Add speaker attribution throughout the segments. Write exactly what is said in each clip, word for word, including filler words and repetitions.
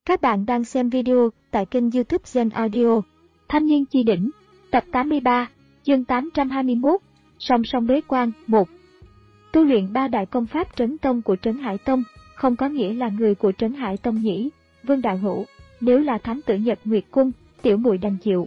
Speaker 1: Các bạn đang xem video tại kênh YouTube Gen Audio. Thanh niên chi đỉnh, tập tám mươi ba, chương tám trăm hai mươi mốt, song song bế quan, một. Tu luyện ba đại công pháp Trấn Tông của Trấn Hải Tông, không có nghĩa là người của Trấn Hải Tông nhỉ, Vương Đạo Hữu, nếu là thám tử Nhật Nguyệt Cung, tiểu muội đành chịu.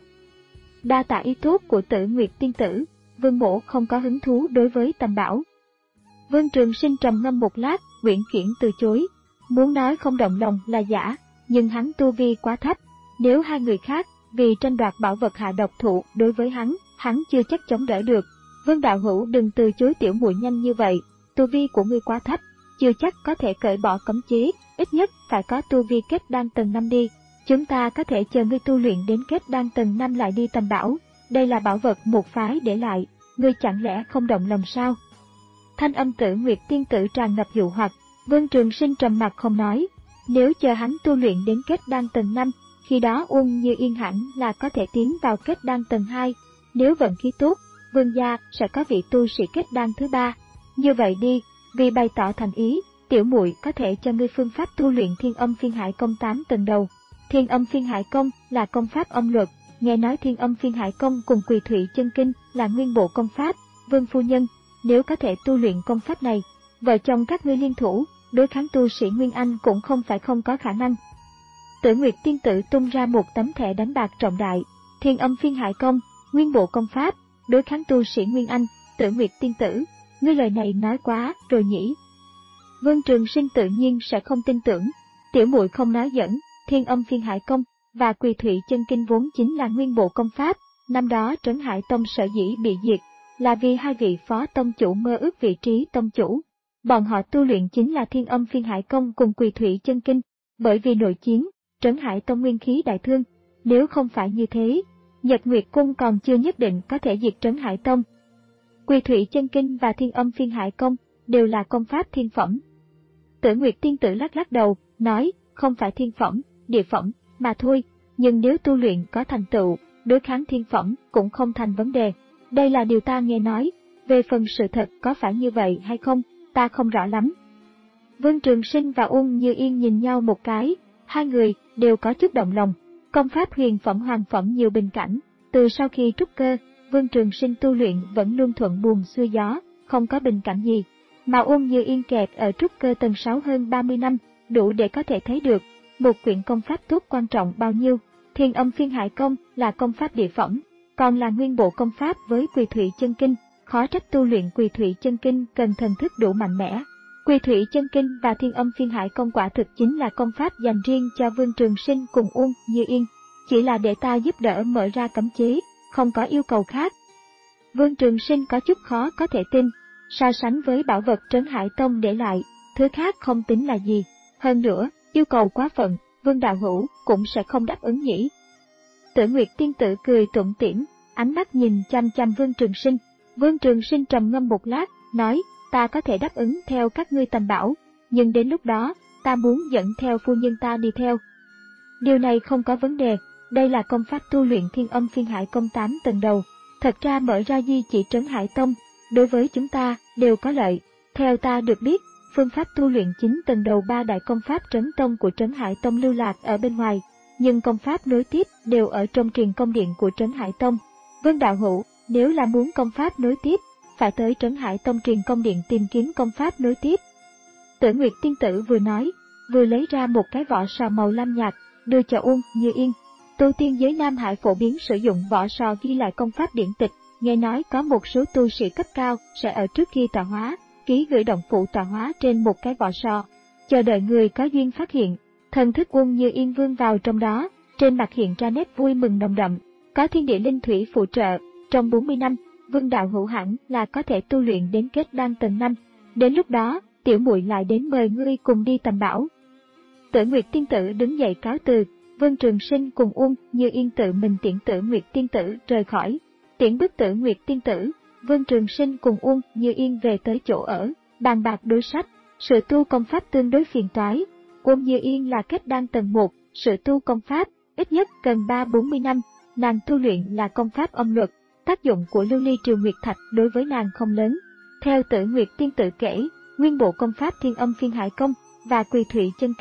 Speaker 1: Đa tạ ý tốt của Tử Nguyệt tiên tử, Vương mỗ không có hứng thú đối với tầm bảo. Vương Trường Sinh trầm ngâm một lát, uyển chuyển từ chối, muốn nói không động lòng là giả, nhưng hắn tu vi quá thấp, nếu hai người khác vì tranh đoạt bảo vật hạ độc thủ đối với hắn, hắn chưa chắc chống đỡ được. Vương Đạo Hữu đừng từ chối tiểu muội nhanh như vậy, tu vi của ngươi quá thấp, chưa chắc có thể cởi bỏ cấm chế, ít nhất phải có tu vi kết đan tầng năm đi. Chúng ta có thể chờ ngươi tu luyện đến kết đan tầng năm lại đi tầm bảo, đây là bảo vật một phái để lại, ngươi chẳng lẽ không động lòng sao? Thanh âm Tử Nguyệt tiên tử tràn ngập dụ hoặc, Vương Trường Sinh trầm mặc không nói. Nếu chờ hắn tu luyện đến kết đan tầng năm, khi đó Uông Như Yên hẳn là có thể tiến vào kết đan tầng hai. Nếu vận khí tốt, Vương gia sẽ có vị tu sĩ kết đan thứ ba. Như vậy đi, vì bày tỏ thành ý, tiểu muội có thể cho ngươi phương pháp tu luyện Thiên Âm Phiên Hải Công tám tầng đầu. Thiên Âm Phiên Hải Công là công pháp âm luật, nghe nói Thiên Âm Phiên Hải Công cùng Quỳ Thủy Chân Kinh là nguyên bộ công pháp. Vương phu nhân, nếu có thể tu luyện công pháp này, vợ chồng các ngươi liên thủ, đối kháng tu sĩ Nguyên Anh cũng không phải không có khả năng. Tử Nguyệt tiên tử tung ra một tấm thẻ đánh bạc trọng đại, Thiên Âm Phiên Hải Công, nguyên bộ công pháp, đối kháng tu sĩ Nguyên Anh. Tử Nguyệt tiên tử, ngươi lời này nói quá rồi nhỉ? Vương Trường Sinh tự nhiên sẽ không tin tưởng, tiểu muội không nói giỡn, Thiên Âm Phiên Hải Công và Quỳ Thủy Chân Kinh vốn chính là nguyên bộ công pháp, năm đó Trấn Hải Tông sở dĩ bị diệt, là vì hai vị phó tông chủ mơ ước vị trí tông chủ. Bọn họ tu luyện chính là Thiên Âm Phiên Hải Công cùng Quỳ Thủy Chân Kinh, bởi vì nội chiến, Trấn Hải Tông nguyên khí đại thương. Nếu không phải như thế, Nhật Nguyệt Cung còn chưa nhất định có thể diệt Trấn Hải Tông. Quỳ Thủy Chân Kinh và Thiên Âm Phiên Hải Công đều là công pháp thiên phẩm. Tử Nguyệt tiên tử lắc lắc đầu, nói, không phải thiên phẩm, địa phẩm, mà thôi, nhưng nếu tu luyện có thành tựu, đối kháng thiên phẩm cũng không thành vấn đề. Đây là điều ta nghe nói, về phần sự thật có phải như vậy hay không, ta không rõ lắm. Vương Trường Sinh và Uông Như Yên nhìn nhau một cái, hai người đều có chút động lòng. Công pháp huyền phẩm hoàng phẩm nhiều bình cảnh, từ sau khi trúc cơ, Vương Trường Sinh tu luyện vẫn luôn thuận buồm xuôi gió, không có bình cảnh gì. Mà Uông Như Yên kẹt ở trúc cơ tầng sáu hơn ba mươi năm, đủ để có thể thấy được một quyển công pháp tốt quan trọng bao nhiêu. Thiên Âm Phiên Hải Công là công pháp địa phẩm, còn là nguyên bộ công pháp với Quỳ Thủy Chân Kinh, khó trách tu luyện Quỳ Thủy Chân Kinh cần thần thức đủ mạnh mẽ. Quỳ Thủy Chân Kinh và Thiên Âm Phiên Hải Công quả thực chính là công pháp dành riêng cho Vương Trường Sinh cùng Uông Như Yên, chỉ là để ta giúp đỡ mở ra cấm chế, không có yêu cầu khác. Vương Trường Sinh có chút khó có thể tin, so sánh với bảo vật Trấn Hải Tông để lại, thứ khác không tính là gì. Hơn nữa, yêu cầu quá phận, Vương Đạo Hữu cũng sẽ không đáp ứng nhỉ. Tử Nguyệt tiên tử cười tủm tỉm, ánh mắt nhìn chăm chăm Vương Trường Sinh. Vương Trường Sinh trầm ngâm một lát, nói, ta có thể đáp ứng theo các ngươi tầm bảo, nhưng đến lúc đó, ta muốn dẫn theo phu nhân ta đi theo. Điều này không có vấn đề, đây là công pháp tu luyện Thiên Âm Phiên Hải Công tám tầng đầu. Thật ra mở ra di chỉ Trấn Hải Tông, đối với chúng ta đều có lợi. Theo ta được biết, phương pháp tu luyện chín tầng đầu ba đại công pháp Trấn Tông của Trấn Hải Tông lưu lạc ở bên ngoài, nhưng công pháp nối tiếp đều ở trong truyền công điện của Trấn Hải Tông. Vương Đạo Hữu, nếu là muốn công pháp nối tiếp, phải tới Trấn Hải Tông truyền công điện tìm kiếm công pháp nối tiếp. Tử Nguyệt tiên tử vừa nói, vừa lấy ra một cái vỏ sò màu lam nhạt, đưa cho Uông Như Yên. Tu tiên giới Nam Hải phổ biến sử dụng vỏ sò ghi lại công pháp điển tịch, nghe nói có một số tu sĩ cấp cao sẽ ở trước khi tọa hóa, ký gửi động phụ tọa hóa trên một cái vỏ sò, chờ đợi người có duyên phát hiện. Thần thức Uông Như Yên vương vào trong đó, trên mặt hiện ra nét vui mừng nồng đậm, có thiên địa linh thủy phụ trợ, trong bốn mươi năm, Vương Đạo Hữu hẳn là có thể tu luyện đến kết đan tầng năm, đến lúc đó, tiểu muội lại đến mời ngươi cùng đi tầm bảo. Tử Nguyệt tiên tử đứng dậy cáo từ, Vương Trường Sinh cùng Uông Như Yên tự mình tiễn Tử Nguyệt tiên tử rời khỏi. Tiễn bước Tử Nguyệt tiên tử, Vương Trường Sinh cùng Uông Như Yên về tới chỗ ở, bàn bạc đối sách. Sự tu công pháp tương đối phiền toái. Uông Như Yên là kết đan tầng một, sự tu công pháp ít nhất cần ba bốn mươi năm, nàng tu luyện là công pháp âm luật, tác dụng của lưu ly triều nguyệt thạch đối với nàng không lớn. Theo Tử Nguyệt tiên tử kể, nguyên bộ công pháp Thiên Âm Phiên Hải Công và Quỳ Thủy Chân Kinh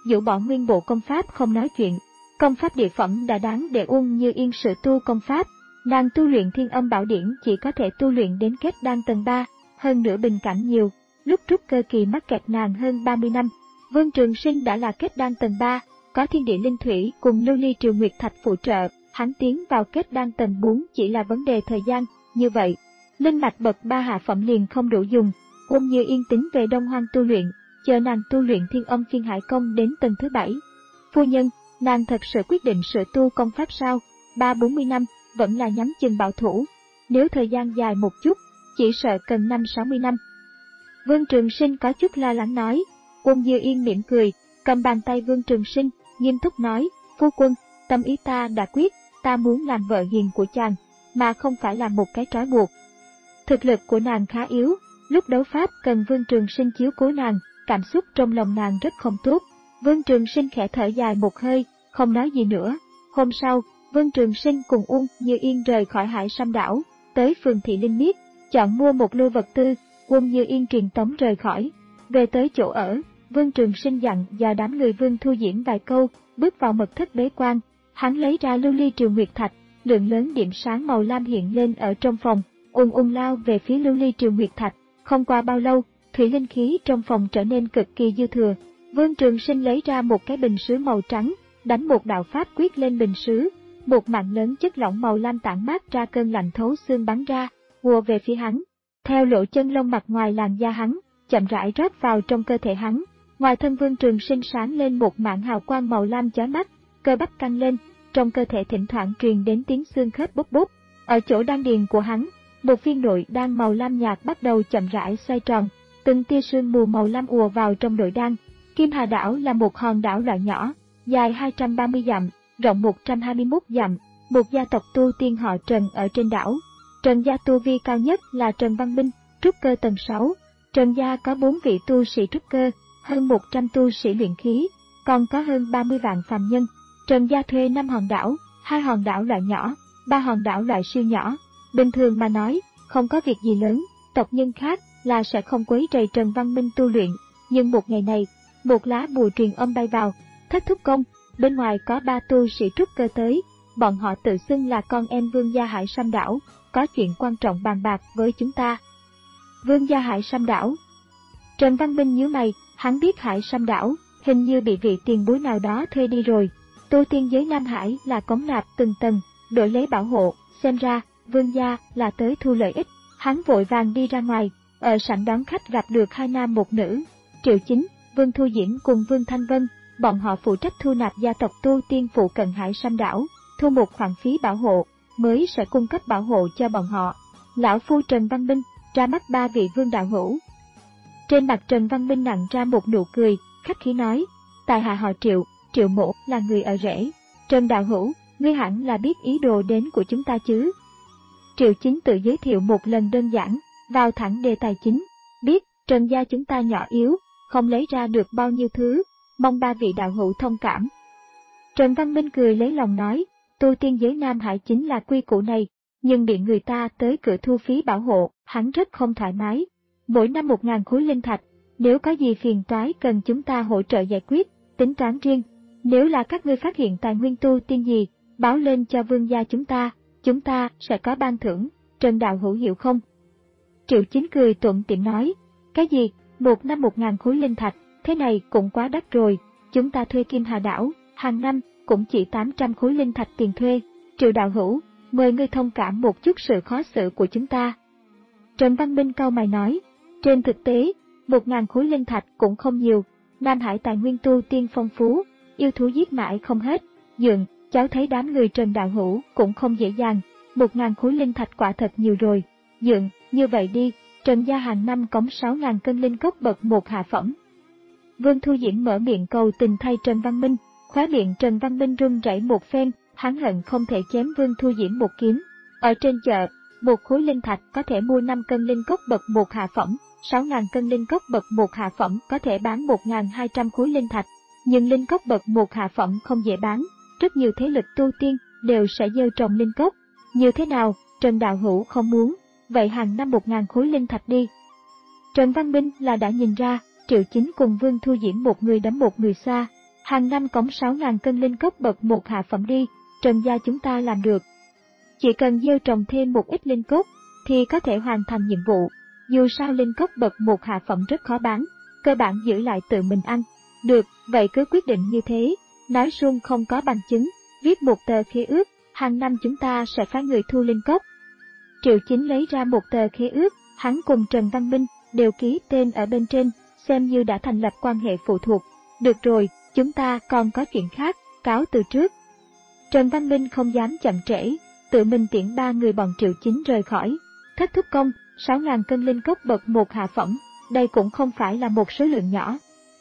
Speaker 1: dũ bỏ nguyên bộ công pháp không nói chuyện. Công pháp địa phẩm đã đáng để Uông Như Yên sự tu công pháp. Nàng tu luyện Thiên Âm Bảo Điển chỉ có thể tu luyện đến kết đan tầng ba, hơn nữa bình cảnh nhiều, lúc trúc cơ kỳ mắc kẹt nàng hơn ba mươi năm. Vương Trường Sinh đã là kết đan tầng ba, có thiên địa linh thủy cùng lưu ly triều nguyệt thạch phụ trợ, hắn tiến vào kết đan tầng bốn chỉ là vấn đề thời gian. Như vậy, linh mạch bậc ba hạ phẩm liền không đủ dùng. Uông Như Yên tính về Đông Hoang tu luyện, chờ nàng tu luyện Thiên Âm Phiên Hải Công đến tầng thứ bảy. Phu nhân, nàng thật sự quyết định sửa tu công pháp sao? Ba bốn mươi năm, vẫn là nhắm chừng bảo thủ. Nếu thời gian dài một chút, chỉ sợ cần năm sáu mươi năm. Vương Trường Sinh có chút lo lắng nói. Uông Như Yên mỉm cười, cầm bàn tay Vương Trường Sinh, nghiêm túc nói, phu quân, tâm ý ta đã quyết, ta muốn làm vợ hiền của chàng, mà không phải là một cái trói buộc. Thực lực của nàng khá yếu, lúc đấu pháp cần Vương Trường Sinh chiếu cố nàng, cảm xúc trong lòng nàng rất không tốt. Vương Trường Sinh khẽ thở dài một hơi, không nói gì nữa. Hôm sau, Vương Trường Sinh cùng Uông Như Yên rời khỏi Hải Sâm đảo, tới phường Thị Linh Miết, chọn mua một lô vật tư. Uông Như Yên truyền tống rời khỏi, về tới chỗ ở. Vương Trường Sinh dặn dò đám người Vương Thu Diễm vài câu, bước vào mật thất bế quan. Hắn lấy ra lưu ly triều nguyệt thạch, lượng lớn điểm sáng màu lam hiện lên ở trong phòng, ung ung lao về phía lưu ly triều nguyệt thạch. Không qua bao lâu, thủy linh khí trong phòng trở nên cực kỳ dư thừa. Vương Trường Sinh lấy ra một cái bình sứ màu trắng, đánh một đạo pháp quyết lên bình sứ, một mảng lớn chất lỏng màu lam tản mát ra cơn lạnh thấu xương bắn ra, ùa về phía hắn, theo lỗ chân lông mặt ngoài làn da hắn, chậm rãi rót vào trong cơ thể hắn. Ngoài thân Vương Trường Sinh sáng lên một mảng hào quang màu lam chói mắt, cơ bắp căng lên, trong cơ thể thỉnh thoảng truyền đến tiếng xương khớp bốc bốc. Ở chỗ đan điền của hắn, một viên nội đan màu lam nhạt bắt đầu chậm rãi xoay tròn, từng tia sương mù màu lam ùa vào trong nội đan. Kim Hà đảo là một hòn đảo loại nhỏ, dài hai trăm ba mươi dặm, rộng một trăm hai mươi mốt dặm, một gia tộc tu tiên họ Trần ở trên đảo. Trần gia tu vi cao nhất là Trần Văn Minh, trúc cơ tầng sáu. Trần gia có bốn vị tu sĩ trúc cơ, hơn một trăm tu sĩ luyện khí, còn có hơn ba mươi vạn phàm nhân. Trần gia thuê năm hòn đảo, hai hòn đảo loại nhỏ, ba hòn đảo loại siêu nhỏ. Bình thường mà nói, không có việc gì lớn, tộc nhân khác là sẽ không quấy rầy Trần Văn Minh tu luyện. Nhưng một ngày này, một lá bùa truyền âm bay vào. Thất thúc công, bên ngoài có ba tu sĩ trúc cơ tới, bọn họ tự xưng là con em Vương gia Hải Sâm đảo, có chuyện quan trọng bàn bạc với chúng ta. Vương gia Hải Sâm đảo. Trần Văn Minh nhíu mày, hắn biết Hải Sâm đảo hình như bị vị tiền bối nào đó thuê đi rồi. Tu tiên giới Nam Hải là cống nạp từng tầng, đổi lấy bảo hộ, xem ra Vương gia là tới thu lợi ích. Hắn vội vàng đi ra ngoài, ở sảnh đón khách gặp được hai nam một nữ, Triệu Chính, Vương Thu Diễm cùng Vương Thanh Vân. Bọn họ phụ trách thu nạp gia tộc tu tiên phụ cận Hải Sâm đảo, thu một khoản phí bảo hộ, mới sẽ cung cấp bảo hộ cho bọn họ. Lão phu Trần Văn Minh ra mắt ba vị vương đạo hữu. Trên mặt Trần Văn Minh nặng ra một nụ cười, khách khí nói, tại hạ họ Triệu, Triệu mỗ là người ở rễ. Trần đạo hữu, ngươi hẳn là biết ý đồ đến của chúng ta chứ? Triệu Chính tự giới thiệu một lần đơn giản, vào thẳng đề tài chính. Biết, Trần gia chúng ta nhỏ yếu, không lấy ra được bao nhiêu thứ, mong ba vị đạo hữu thông cảm. Trần Văn Minh cười lấy lòng nói, tu tiên giới Nam Hải chính là quy củ này, nhưng bị người ta tới cửa thu phí bảo hộ, hắn rất không thoải mái. Mỗi năm một ngàn khối linh thạch, nếu có gì phiền toái cần chúng ta hỗ trợ giải quyết, tính toán riêng. Nếu là các ngươi phát hiện tài nguyên tu tiên gì, báo lên cho vương gia chúng ta, chúng ta sẽ có ban thưởng. Trần đạo hữu hiểu không? Triệu Chính cười tuộm tỉm nói, cái gì, một năm một ngàn khối linh thạch, thế này cũng quá đắt rồi, chúng ta thuê Kim Hà đảo, hàng năm cũng chỉ tám trăm khối linh thạch tiền thuê. Triệu đạo hữu, mời ngươi thông cảm một chút sự khó xử của chúng ta. Trần Văn Minh cau mày nói, trên thực tế, một ngàn khối linh thạch cũng không nhiều, Nam Hải tài nguyên tu tiên phong phú, yêu thú giết mãi không hết. Dượng, cháu thấy đám người Trần đạo hữu cũng không dễ dàng, một ngàn khối linh thạch quả thật nhiều rồi. Dượng, như vậy đi, Trần gia hàng năm cống sáu ngàn cân linh cốc bậc một hạ phẩm. Vương Thu Diễm mở miệng cầu tình thay Trần Văn Minh, khóe miệng Trần Văn Minh run rẩy một phen, hắn hận không thể chém Vương Thu Diễm một kiếm. Ở trên chợ, một khối linh thạch có thể mua năm cân linh cốc bậc một hạ phẩm, sáu ngàn cân linh cốc bậc một hạ phẩm có thể bán một nghìn hai trăm khối linh thạch. Nhưng linh cốc bậc một hạ phẩm không dễ bán, rất nhiều thế lực tu tiên đều sẽ gieo trồng linh cốc. Như thế nào, Trần đạo hữu không muốn, vậy hàng năm một ngàn khối linh thạch đi. Trần Văn Minh là đã nhìn ra, Triệu Chính cùng Vương Thu Diễm một người đấm một người xa. Hàng năm cống sáu nghìn cân linh cốc bậc một hạ phẩm đi, Trần gia chúng ta làm được. Chỉ cần gieo trồng thêm một ít linh cốc, thì có thể hoàn thành nhiệm vụ. Dù sao linh cốc bậc một hạ phẩm rất khó bán, cơ bản giữ lại tự mình ăn. Được, vậy cứ quyết định như thế. Nói suông không có bằng chứng, viết một tờ khế ước, hàng năm chúng ta sẽ phái người thu linh cốc. Triệu Chính lấy ra một tờ khế ước, hắn cùng Trần Văn Minh đều ký tên ở bên trên, xem như đã thành lập quan hệ phụ thuộc. Được rồi, chúng ta còn có chuyện khác, cáo từ trước. Trần Văn Minh không dám chậm trễ, tự mình tiễn ba người bọn Triệu Chính rời khỏi. Thất thúc công, sáu nghìn cân linh cốc bậc một hạ phẩm, đây cũng không phải là một số lượng nhỏ.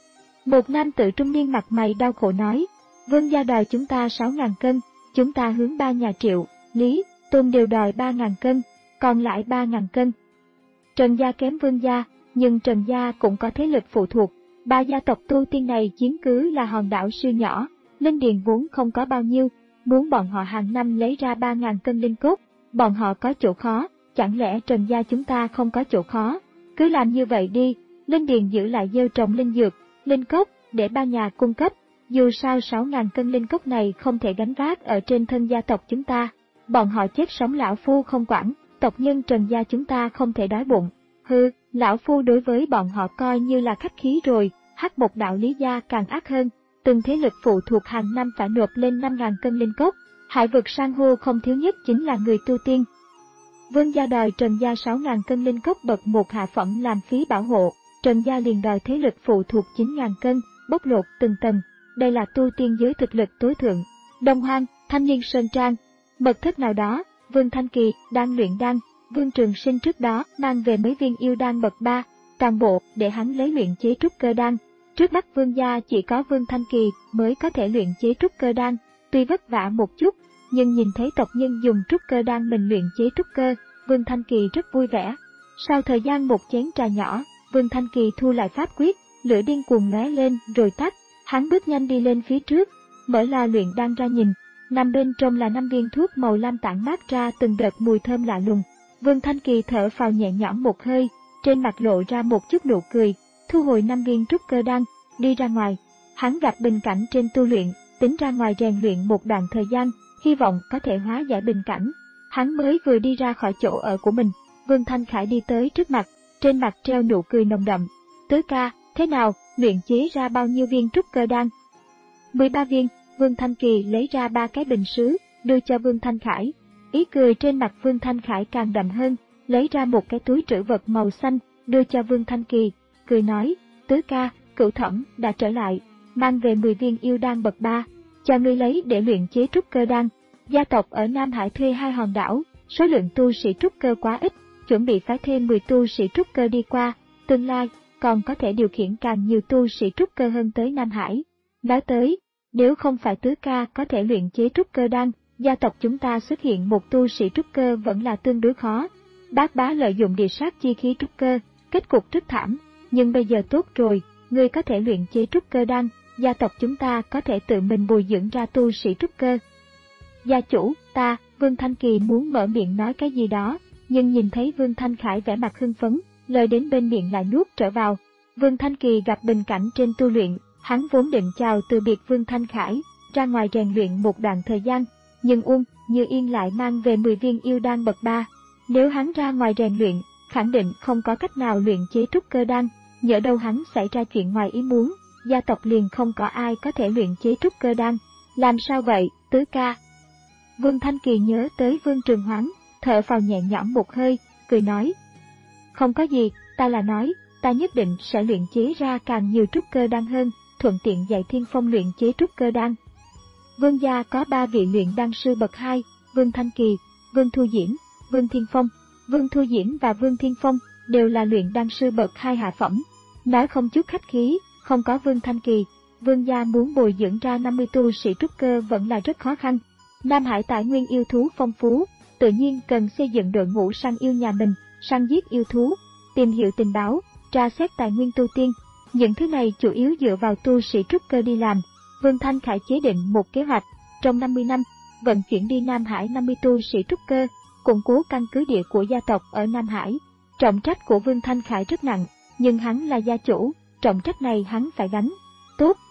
Speaker 1: Một nam tử trung niên mặt mày đau khổ nói, Vương gia đòi chúng ta sáu nghìn cân, chúng ta hướng ba nhà Triệu, Lý, Tôn đều đòi ba nghìn cân, còn lại ba nghìn cân. Trần gia kém Vương gia, nhưng Trần gia cũng có thế lực phụ thuộc. Ba gia tộc tu tiên này chiếm cứ là hòn đảo siêu nhỏ, linh điền vốn không có bao nhiêu, muốn bọn họ hàng năm lấy ra ba nghìn cân linh cốt, bọn họ có chỗ khó, chẳng lẽ Trần gia chúng ta không có chỗ khó? Cứ làm như vậy đi, linh điền giữ lại gieo trồng linh dược, linh cốc, để ba nhà cung cấp. Dù sao sáu nghìn cân linh cốc này không thể gánh vác ở trên thân gia tộc chúng ta, bọn họ chết sống lão phu không quản, tộc nhân Trần gia chúng ta không thể đói bụng. Hừ, lão phu đối với bọn họ coi như là khách khí rồi. Hắc một đạo Lý gia càng ác hơn, từng thế lực phụ thuộc hàng năm phải nộp lên năm nghìn cân linh cốc. Hải vực san hô không thiếu nhất chính là người tu tiên. Vương gia đòi Trần gia sáu nghìn cân linh cốc bậc một hạ phẩm làm phí bảo hộ, Trần gia liền đòi thế lực phụ thuộc chín nghìn cân, bóc lột từng tầng. Đây là tu tiên giới thực lực tối thượng. Đông Hoang, Thanh Niên Sơn Trang, mật thất nào đó, Vương Thanh Kỳ đang luyện đan, Vương Trường Sinh trước đó mang về mấy viên yêu đan bậc ba, toàn bộ để hắn lấy luyện chế trúc cơ đan. Trước mắt Vương gia chỉ có Vương Thanh Kỳ mới có thể luyện chế trúc cơ đan, tuy vất vả một chút, nhưng nhìn thấy tộc nhân dùng trúc cơ đan mình luyện chế trúc cơ, Vương Thanh Kỳ rất vui vẻ. Sau thời gian một chén trà nhỏ, Vương Thanh Kỳ thu lại pháp quyết, lửa điên cuồng lóe lên rồi tắt. Hắn bước nhanh đi lên phía trước, mở la luyện đan ra nhìn, nằm bên trong là năm viên thuốc màu lam tản mát ra từng đợt mùi thơm lạ lùng. Vương Thanh Kỳ thở phào nhẹ nhõm một hơi, trên mặt lộ ra một chút nụ cười, thu hồi năm viên trúc cơ đan, đi ra ngoài. Hắn gặp bình cảnh trên tu luyện, tính ra ngoài rèn luyện một đoạn thời gian, hy vọng có thể hóa giải bình cảnh. Hắn mới vừa đi ra khỏi chỗ ở của mình, Vương Thanh Khải đi tới trước mặt, trên mặt treo nụ cười nồng đậm. Tứ ca, thế nào, luyện chế ra bao nhiêu viên trúc cơ đan? mười ba viên, Vương Thanh Kỳ lấy ra ba cái bình sứ, đưa cho Vương Thanh Khải. Ý cười trên mặt Vương Thanh Khải càng đậm hơn, lấy ra một cái túi trữ vật màu xanh, đưa cho Vương Thanh Kỳ, cười nói, tứ ca, cửu thẩm đã trở lại, mang về mười viên yêu đan bậc ba, cho ngươi lấy để luyện chế trúc cơ đan. Gia tộc ở Nam Hải thuê hai hòn đảo, số lượng tu sĩ trúc cơ quá ít, chuẩn bị phái thêm mười tu sĩ trúc cơ đi qua, tương lai còn có thể điều khiển càng nhiều tu sĩ trúc cơ hơn tới Nam Hải. Nói tới, nếu không phải tứ ca có thể luyện chế trúc cơ đan, gia tộc chúng ta xuất hiện một tu sĩ trúc cơ vẫn là tương đối khó. Bác bá lợi dụng địa sát chi khí trúc cơ, kết cục rất thảm, nhưng bây giờ tốt rồi, ngươi có thể luyện chế trúc cơ đan, gia tộc chúng ta có thể tự mình bồi dưỡng ra tu sĩ trúc cơ. Gia chủ, ta, Vương Thanh Kỳ muốn mở miệng nói cái gì đó, nhưng nhìn thấy Vương Thanh Khải vẻ mặt hưng phấn, lời đến bên miệng lại nuốt trở vào. Vương Thanh Kỳ gặp bình cảnh trên tu luyện, hắn vốn định chào từ biệt Vương Thanh Khải, ra ngoài rèn luyện một đoạn thời gian, nhưng Uông Như Yên lại mang về mười viên yêu đan bậc ba. Nếu hắn ra ngoài rèn luyện, khẳng định không có cách nào luyện chế trúc cơ đan, nhỡ đâu hắn xảy ra chuyện ngoài ý muốn, gia tộc liền không có ai có thể luyện chế trúc cơ đan. Làm sao vậy, tứ ca? Vương Thanh Kỳ nhớ tới Vương Trường Hoáng, thở phào nhẹ nhõm một hơi, cười nói. Không có gì, ta là nói, ta nhất định sẽ luyện chế ra càng nhiều trúc cơ đan hơn, thuận tiện dạy Thiên Phong luyện chế trúc cơ đan. Vương gia có ba vị luyện đan sư bậc hai, Vương Thanh Kỳ, Vương Thu Diễn, Vương Thiên Phong. Vương Thu Diễn và Vương Thiên Phong đều là luyện đan sư bậc hai hạ phẩm. Nói không chút khách khí, không có Vương Thanh Kỳ, Vương gia muốn bồi dưỡng ra năm mươi tu sĩ trúc cơ vẫn là rất khó khăn. Nam Hải tài nguyên yêu thú phong phú, tự nhiên cần xây dựng đội ngũ săn yêu nhà mình, săn giết yêu thú, tìm hiểu tình báo, tra xét tài nguyên tu tiên. Những thứ này chủ yếu dựa vào tu sĩ trúc cơ đi làm. Vương Thanh Khải chế định một kế hoạch, trong năm mươi năm, vận chuyển đi Nam Hải năm mươi tu sĩ trúc cơ, củng cố căn cứ địa của gia tộc ở Nam Hải. Trọng trách của Vương Thanh Khải rất nặng, nhưng hắn là gia chủ, trọng trách này hắn phải gánh. Tốt,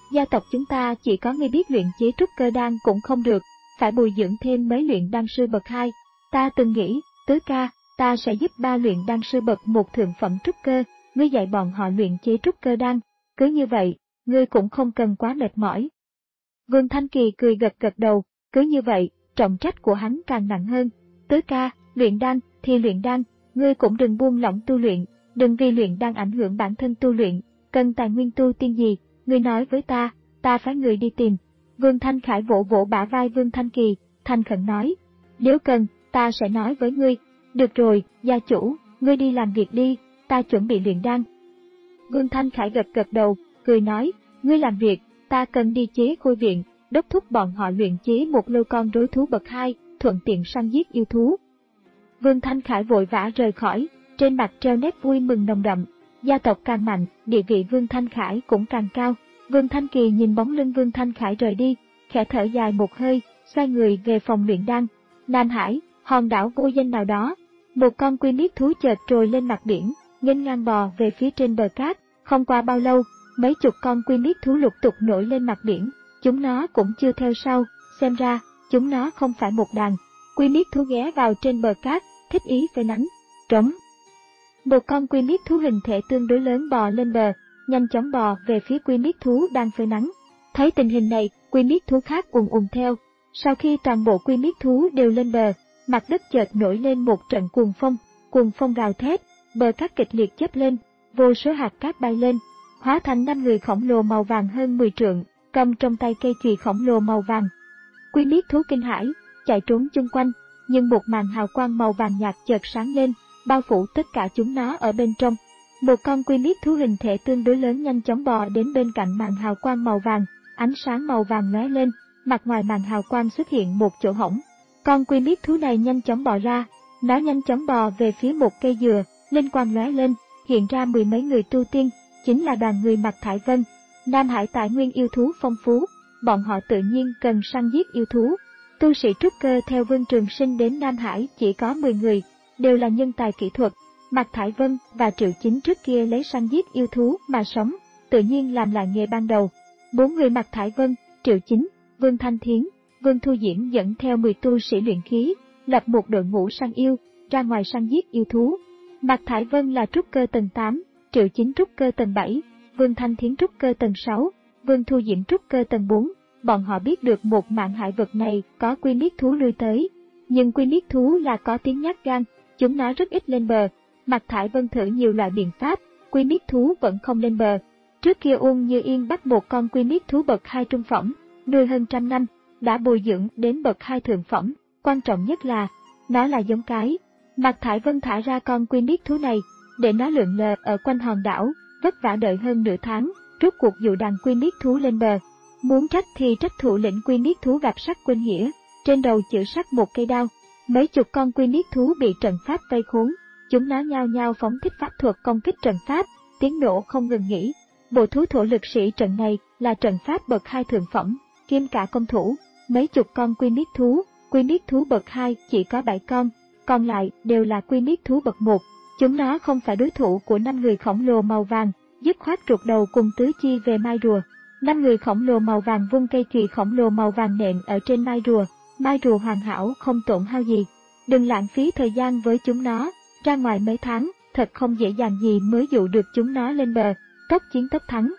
Speaker 1: gia tộc chúng ta chỉ có người biết luyện chế trúc cơ đan cũng không được, phải bồi dưỡng thêm mấy luyện đan sư bậc hai. Ta từng nghĩ, Tứ ca, ta sẽ giúp ba luyện đan sư bậc một thượng phẩm trúc cơ, ngươi dạy bọn họ luyện chế trúc cơ đan, cứ như vậy, ngươi cũng không cần quá mệt mỏi. Vương Thanh Kỳ cười gật gật đầu, cứ như vậy, trọng trách của hắn càng nặng hơn. Tứ ca, luyện đan, thì luyện đan, ngươi cũng đừng buông lỏng tu luyện, đừng vì luyện đan ảnh hưởng bản thân tu luyện, cần tài nguyên tu tiên gì, ngươi nói với ta, ta phái người đi tìm. Vương Thanh Khải vỗ vỗ bả vai Vương Thanh Kỳ, thành khẩn nói, nếu cần, ta sẽ nói với ngươi. Được rồi, gia chủ, ngươi đi làm việc đi, ta chuẩn bị luyện đan. Vương Thanh Khải gật gật đầu, cười nói, ngươi làm việc, ta cần đi chế khôi viện, đốc thúc bọn họ luyện chế một lô con rối thú bậc hai, thuận tiện săn giết yêu thú. Vương Thanh Khải vội vã rời khỏi, trên mặt treo nét vui mừng nồng đậm, gia tộc càng mạnh, địa vị Vương Thanh Khải cũng càng cao. Vương Thanh Kỳ nhìn bóng lưng Vương Thanh Khải rời đi, khẽ thở dài một hơi, xoay người về phòng luyện đan. Nam Hải, hòn đảo vô danh nào đó, một con quy miết thú chợt trồi lên mặt biển, nghênh ngang bò về phía trên bờ cát. Không qua bao lâu, mấy chục con quy miết thú lục tục nổi lên mặt biển, chúng nó cũng chưa theo sau, xem ra, chúng nó không phải một đàn. Quy miết thú ghé vào trên bờ cát, thích ý phơi nắng. Trống. Một con quy miết thú hình thể tương đối lớn bò lên bờ, nhanh chóng bò về phía quy miết thú đang phơi nắng. Thấy tình hình này, quy miết thú khác ùn ùn theo. Sau khi toàn bộ quy miết thú đều lên bờ, mặt đất chợt nổi lên một trận cuồng phong, cuồng phong gào thét, bờ cát kịch liệt chớp lên, vô số hạt cát bay lên, hóa thành năm người khổng lồ màu vàng hơn mười trượng, cầm trong tay cây chùy khổng lồ màu vàng. Quy miết thú kinh hãi, chạy trốn chung quanh, nhưng một màn hào quang màu vàng nhạt chợt sáng lên, bao phủ tất cả chúng nó ở bên trong. Một con quy miết thú hình thể tương đối lớn nhanh chóng bò đến bên cạnh màn hào quang màu vàng, ánh sáng màu vàng lóe lên, mặt ngoài màn hào quang xuất hiện một chỗ hổng. Con quy miết thú này nhanh chóng bò ra, nó nhanh chóng bò về phía một cây dừa, linh quang lóe lên, hiện ra mười mấy người tu tiên, chính là đoàn người Mạc Thải Vân. Nam Hải tài nguyên yêu thú phong phú, bọn họ tự nhiên cần săn giết yêu thú. Tu sĩ trúc cơ theo Vương Trường Sinh đến Nam Hải chỉ có mười người, đều là nhân tài kỹ thuật. Mạc Thải Vân và Triệu Chính trước kia lấy săn giết yêu thú mà sống, tự nhiên làm lại nghề ban đầu. Bốn người Mạc Thải Vân, Triệu Chính, Vương Thanh Thiến, Vương Thu Diễm dẫn theo mười tu sĩ luyện khí, lập một đội ngũ săn yêu, ra ngoài săn giết yêu thú. Mạc Thải Vân là trúc cơ tầng tám, Triệu Chính trúc cơ tầng bảy, Vương Thanh Thiến trúc cơ tầng sáu, Vương Thu Diễm trúc cơ tầng bốn. Bọn họ biết được một mạn hại vật này có quy miết thú lui tới, nhưng quy miết thú là có tiếng nhát gan, chúng nó rất ít lên bờ. Mạc Thải Vân thử nhiều loại biện pháp, quy miết thú vẫn không lên bờ. Trước kia Uông Như Yên bắt một con quy miết thú bậc hai trung phẩm, nuôi hơn trăm năm, đã bồi dưỡng đến bậc hai thượng phẩm, quan trọng nhất là nó là giống cái. Mạc Thải Vân thả ra con quy miết thú này, để nó lượn lờ ở quanh hòn đảo, vất vả đợi hơn nửa tháng, rốt cuộc dụ đàn quy miết thú lên bờ. Muốn trách thì trách thủ lĩnh quy miết thú gặp sắc quên nghĩa, trên đầu chữ sắc một cây đao. Mấy chục con quy miết thú bị trận pháp vây khốn, chúng nó nhao nhao phóng thích pháp thuật công kích trận pháp, tiếng nổ không ngừng nghỉ. Bộ thú thổ lực sĩ trận này là trận pháp bậc hai thượng phẩm, kiêm cả công thủ. Mấy chục con quy miết thú, quy miết thú bậc hai chỉ có bảy con, còn lại đều là quy miết thú bậc một. Chúng nó không phải đối thủ của năm người khổng lồ màu vàng, dứt khoát trục đầu cùng tứ chi về mai rùa. Năm người khổng lồ màu vàng vung cây chùy khổng lồ màu vàng nện ở trên mai rùa, mai rùa hoàn hảo không tổn hao gì. Đừng lãng phí thời gian với chúng nó, ra ngoài mấy tháng, thật không dễ dàng gì mới dụ được chúng nó lên bờ, tốc chiến tốc thắng.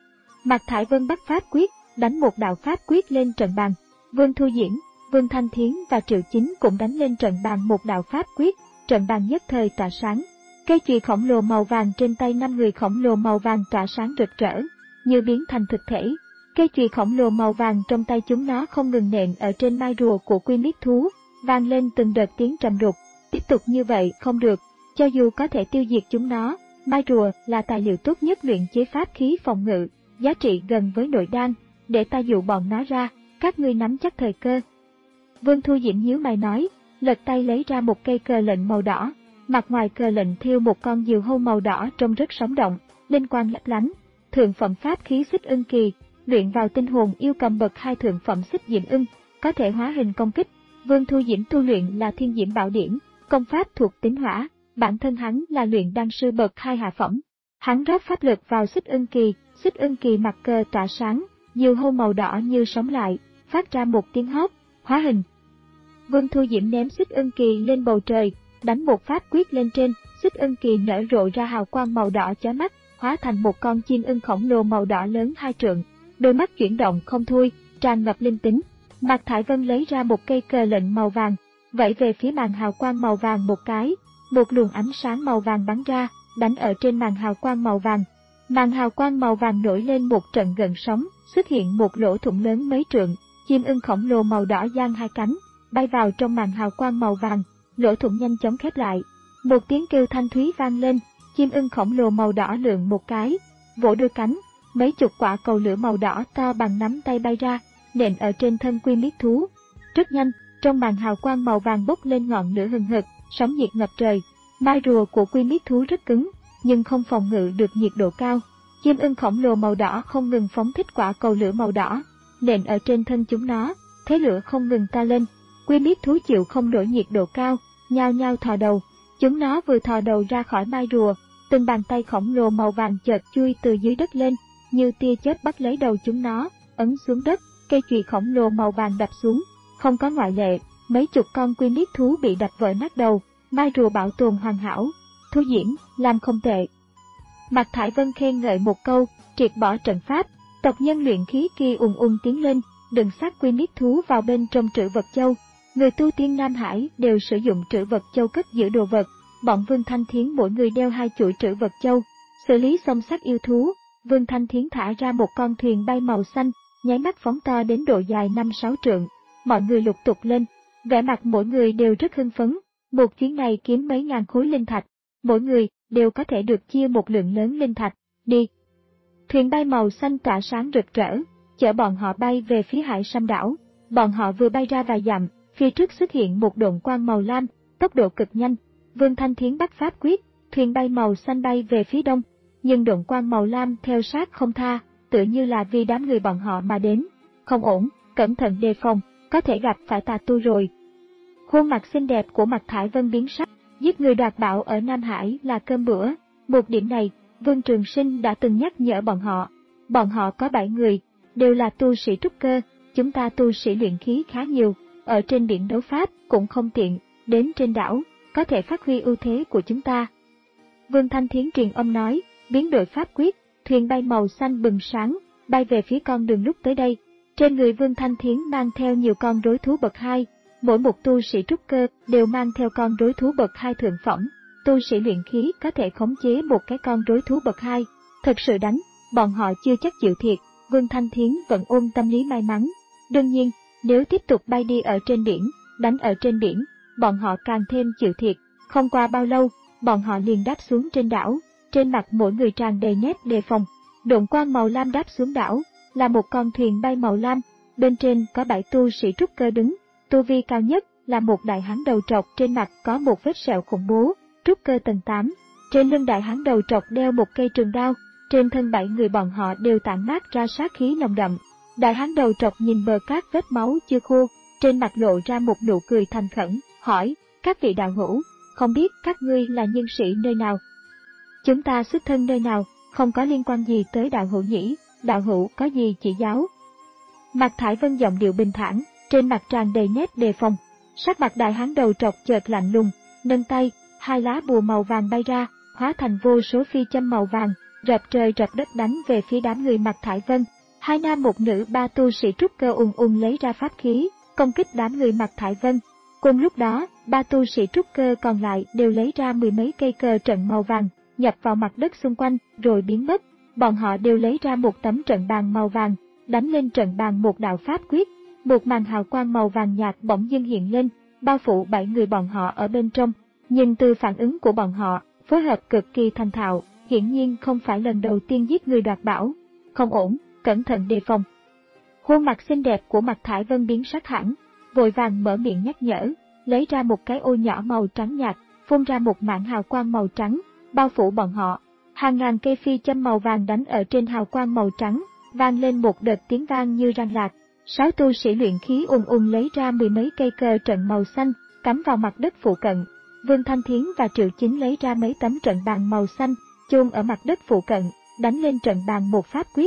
Speaker 1: Mạc Thải Vân bắt pháp quyết, đánh một đạo pháp quyết lên trận bàn. Vương Thu Diễm, Vương Thanh Thiến và Triệu Chính cũng đánh lên trận bàn một đạo pháp quyết, trận bàn nhất thời tỏa sáng. Cây chùy khổng lồ màu vàng trên tay năm người khổng lồ màu vàng tỏa sáng rực rỡ, như biến thành thực thể. Cây chùy khổng lồ màu vàng trong tay chúng nó không ngừng nện ở trên mai rùa của quy miết thú, vang lên từng đợt tiếng trầm đục. Tiếp tục như vậy không được, cho dù có thể tiêu diệt chúng nó, mai rùa là tài liệu tốt nhất luyện chế pháp khí phòng ngự, giá trị gần với nội đan, để ta dụ bọn nó ra, các ngươi nắm chắc thời cơ. Vương Thu Diễm nhíu mày nói, lật tay lấy ra một cây cờ lệnh màu đỏ, mặt ngoài cờ lệnh thêu một con diều hâu màu đỏ trông rất sống động, linh quang lấp lánh. Thượng phẩm pháp khí xích ưng kỳ, luyện vào tinh hồn yêu cầm bậc hai thượng phẩm xích diễm ưng, có thể hóa hình công kích. Vương Thu Diễm tu luyện là thiên diễm bảo điển, công pháp thuộc tính hỏa, bản thân hắn là luyện đan sư bậc hai hạ phẩm. Hắn rót pháp lực vào xích ưng kỳ, xích ưng kỳ mặt cờ tỏa sáng, diều hâu màu đỏ như sống lại, phát ra một tiếng hót, hóa hình. Vương Thu Diễm ném xích ưng kỳ lên bầu trời, đánh một pháp quyết lên trên, xích ưng kỳ nở rộ ra hào quang màu đỏ chói mắt, hóa thành một con chim ưng khổng lồ màu đỏ lớn hai trượng, đôi mắt chuyển động không thôi, tràn ngập linh tính. Mạc Thải Vân lấy ra một cây cờ lệnh màu vàng, vẫy về phía màn hào quang màu vàng một cái, một luồng ánh sáng màu vàng bắn ra, đánh ở trên màn hào quang màu vàng. Màn hào quang màu vàng nổi lên một trận gợn sóng, xuất hiện một lỗ thủng lớn mấy trượng, chim ưng khổng lồ màu đỏ giang hai cánh, bay vào trong màn hào quang màu vàng, lỗ thủng nhanh chóng khép lại. Một tiếng kêu thanh thúy vang lên, chim ưng khổng lồ màu đỏ lượn một cái, vỗ đôi cánh, mấy chục quả cầu lửa màu đỏ to bằng nắm tay bay ra, nện ở trên thân quy miết thú. Rất nhanh, trong màn hào quang màu vàng bốc lên ngọn lửa hừng hực, sóng nhiệt ngập trời. Mai rùa của quy miết thú rất cứng, nhưng không phòng ngự được nhiệt độ cao. Chim ưng khổng lồ màu đỏ không ngừng phóng thích quả cầu lửa màu đỏ, nện ở trên thân chúng nó, thế lửa không ngừng ta lên. Quy miết thú chịu không nổi nhiệt độ cao, nhao nhao thò đầu. Chúng nó vừa thò đầu ra khỏi mai rùa, từng bàn tay khổng lồ màu vàng chợt chui từ dưới đất lên, như tia chớp bắt lấy đầu chúng nó, ấn xuống đất, cây chùy khổng lồ màu vàng đập xuống. Không có ngoại lệ, mấy chục con quy miết thú bị đập vỡ nát đầu, mai rùa bảo tồn hoàn hảo. Thu Diễm, làm không tệ. Mạc Thải Vân khen ngợi một câu, triệt bỏ trận pháp, tộc nhân luyện khí kia ùng ùng tiến lên, đựng xác quy miết thú vào bên trong trữ vật châu. Người tu tiên Nam Hải đều sử dụng trữ vật châu cất giữ đồ vật, bọn Vương Thanh Thiến mỗi người đeo hai chuỗi trữ vật châu. Xử lý xong xác yêu thú, Vương Thanh Thiến thả ra một con thuyền bay màu xanh, nháy mắt phóng to đến độ dài năm sáu trượng. Mọi người lục tục lên, vẻ mặt mỗi người đều rất hưng phấn. Một chuyến này kiếm mấy ngàn khối linh thạch, mỗi người đều có thể được chia một lượng lớn linh thạch. Đi! Thuyền bay màu xanh tỏa sáng rực rỡ, chở bọn họ bay về phía Hải Sâm đảo. Bọn họ vừa bay ra vài dặm, phía trước xuất hiện một độn quang màu lam, tốc độ cực nhanh. Vương Thanh Thiến bắt pháp quyết, thuyền bay màu xanh bay về phía đông, nhưng độn quang màu lam theo sát không tha, tựa như là vì đám người bọn họ mà đến. Không ổn, cẩn thận đề phòng, có thể gặp phải tà tu rồi. Khuôn mặt xinh đẹp của Mạc Thải Vân biến sắc, giết người đoạt bảo ở Nam Hải là cơm bữa. Một điểm này, Vương Trường Sinh đã từng nhắc nhở bọn họ. Bọn họ có bảy người, đều là tu sĩ trúc cơ, chúng ta tu sĩ luyện khí khá nhiều, ở trên biển đấu pháp cũng không tiện, đến trên đảo, có thể phát huy ưu thế của chúng ta. Vương Thanh Thiến truyền âm nói, biến đổi pháp quyết, thuyền bay màu xanh bừng sáng, bay về phía con đường lúc tới đây. Trên người Vương Thanh Thiến mang theo nhiều con rối thú bậc hai, mỗi một tu sĩ trúc cơ đều mang theo con rối thú bậc hai thượng phẩm. Tu sĩ luyện khí có thể khống chế một cái con rối thú bậc hai. Thật sự đánh, bọn họ chưa chắc chịu thiệt. Vương Thanh Thiến vẫn ôm tâm lý may mắn. Đương nhiên, nếu tiếp tục bay đi ở trên biển, đánh ở trên biển, bọn họ càng thêm chịu thiệt. Không qua bao lâu, bọn họ liền đáp xuống trên đảo. Trên mặt mỗi người tràn đầy nét đề phòng. Độn quang màu lam đáp xuống đảo, là một con thuyền bay màu lam. Bên trên có bảy tu sĩ trúc cơ đứng. Tu vi cao nhất là một đại hán đầu trọc, trên mặt có một vết sẹo khủng bố, trúc cơ tầng tám. Trên lưng đại hán đầu trọc đeo một cây trường đao, trên thân bảy người bọn họ đều tản mát ra sát khí nồng đậm. Đại hán đầu trọc nhìn bờ cát vết máu chưa khô, trên mặt lộ ra một nụ cười thành khẩn, hỏi, các vị đạo hữu, không biết các ngươi là nhân sĩ nơi nào? Chúng ta xuất thân nơi nào, không có liên quan gì tới đạo hữu nhỉ, đạo hữu có gì chỉ giáo? Mạc Thải Vân giọng điệu bình thản, trên mặt tràn đầy nét đề phòng. Sắc mặt đại hán đầu trọc chợt lạnh lùng, nâng tay, hai lá bùa màu vàng bay ra, hóa thành vô số phi châm màu vàng, rập trời rập đất đánh về phía đám người Mạc Thải Vân. Hai nam một nữ ba tu sĩ trúc cơ ùng ùng lấy ra pháp khí, công kích đám người Mạc Thải Vân. Cùng lúc đó, ba tu sĩ trúc cơ còn lại đều lấy ra mười mấy cây cờ trận màu vàng, nhập vào mặt đất xung quanh, rồi biến mất. Bọn họ đều lấy ra một tấm trận bàn màu vàng, đánh lên trận bàn một đạo pháp quyết. Một màn hào quang màu vàng nhạt bỗng dưng hiện lên, bao phủ bảy người bọn họ ở bên trong. Nhìn từ phản ứng của bọn họ, phối hợp cực kỳ thành thạo, hiển nhiên không phải lần đầu tiên giết người đoạt bảo. Không ổn, cẩn thận đề phòng. Khuôn mặt xinh đẹp của Mạc Thải Vân biến sắc hẳn, vội vàng mở miệng nhắc nhở, lấy ra một cái ô nhỏ màu trắng nhạt, phun ra một mảng hào quang màu trắng, bao phủ bọn họ. Hàng ngàn cây phi châm màu vàng đánh ở trên hào quang màu trắng, vang lên một đợt tiếng vang như răng lạc. Sáu tu sĩ luyện khí ùng ùng lấy ra mười mấy cây cờ trận màu xanh, cắm vào mặt đất phụ cận. Vương Thanh Thiến và Triệu Chính lấy ra mấy tấm trận bàn màu xanh, chôn ở mặt đất phụ cận, đánh lên trận bàn một pháp quyết.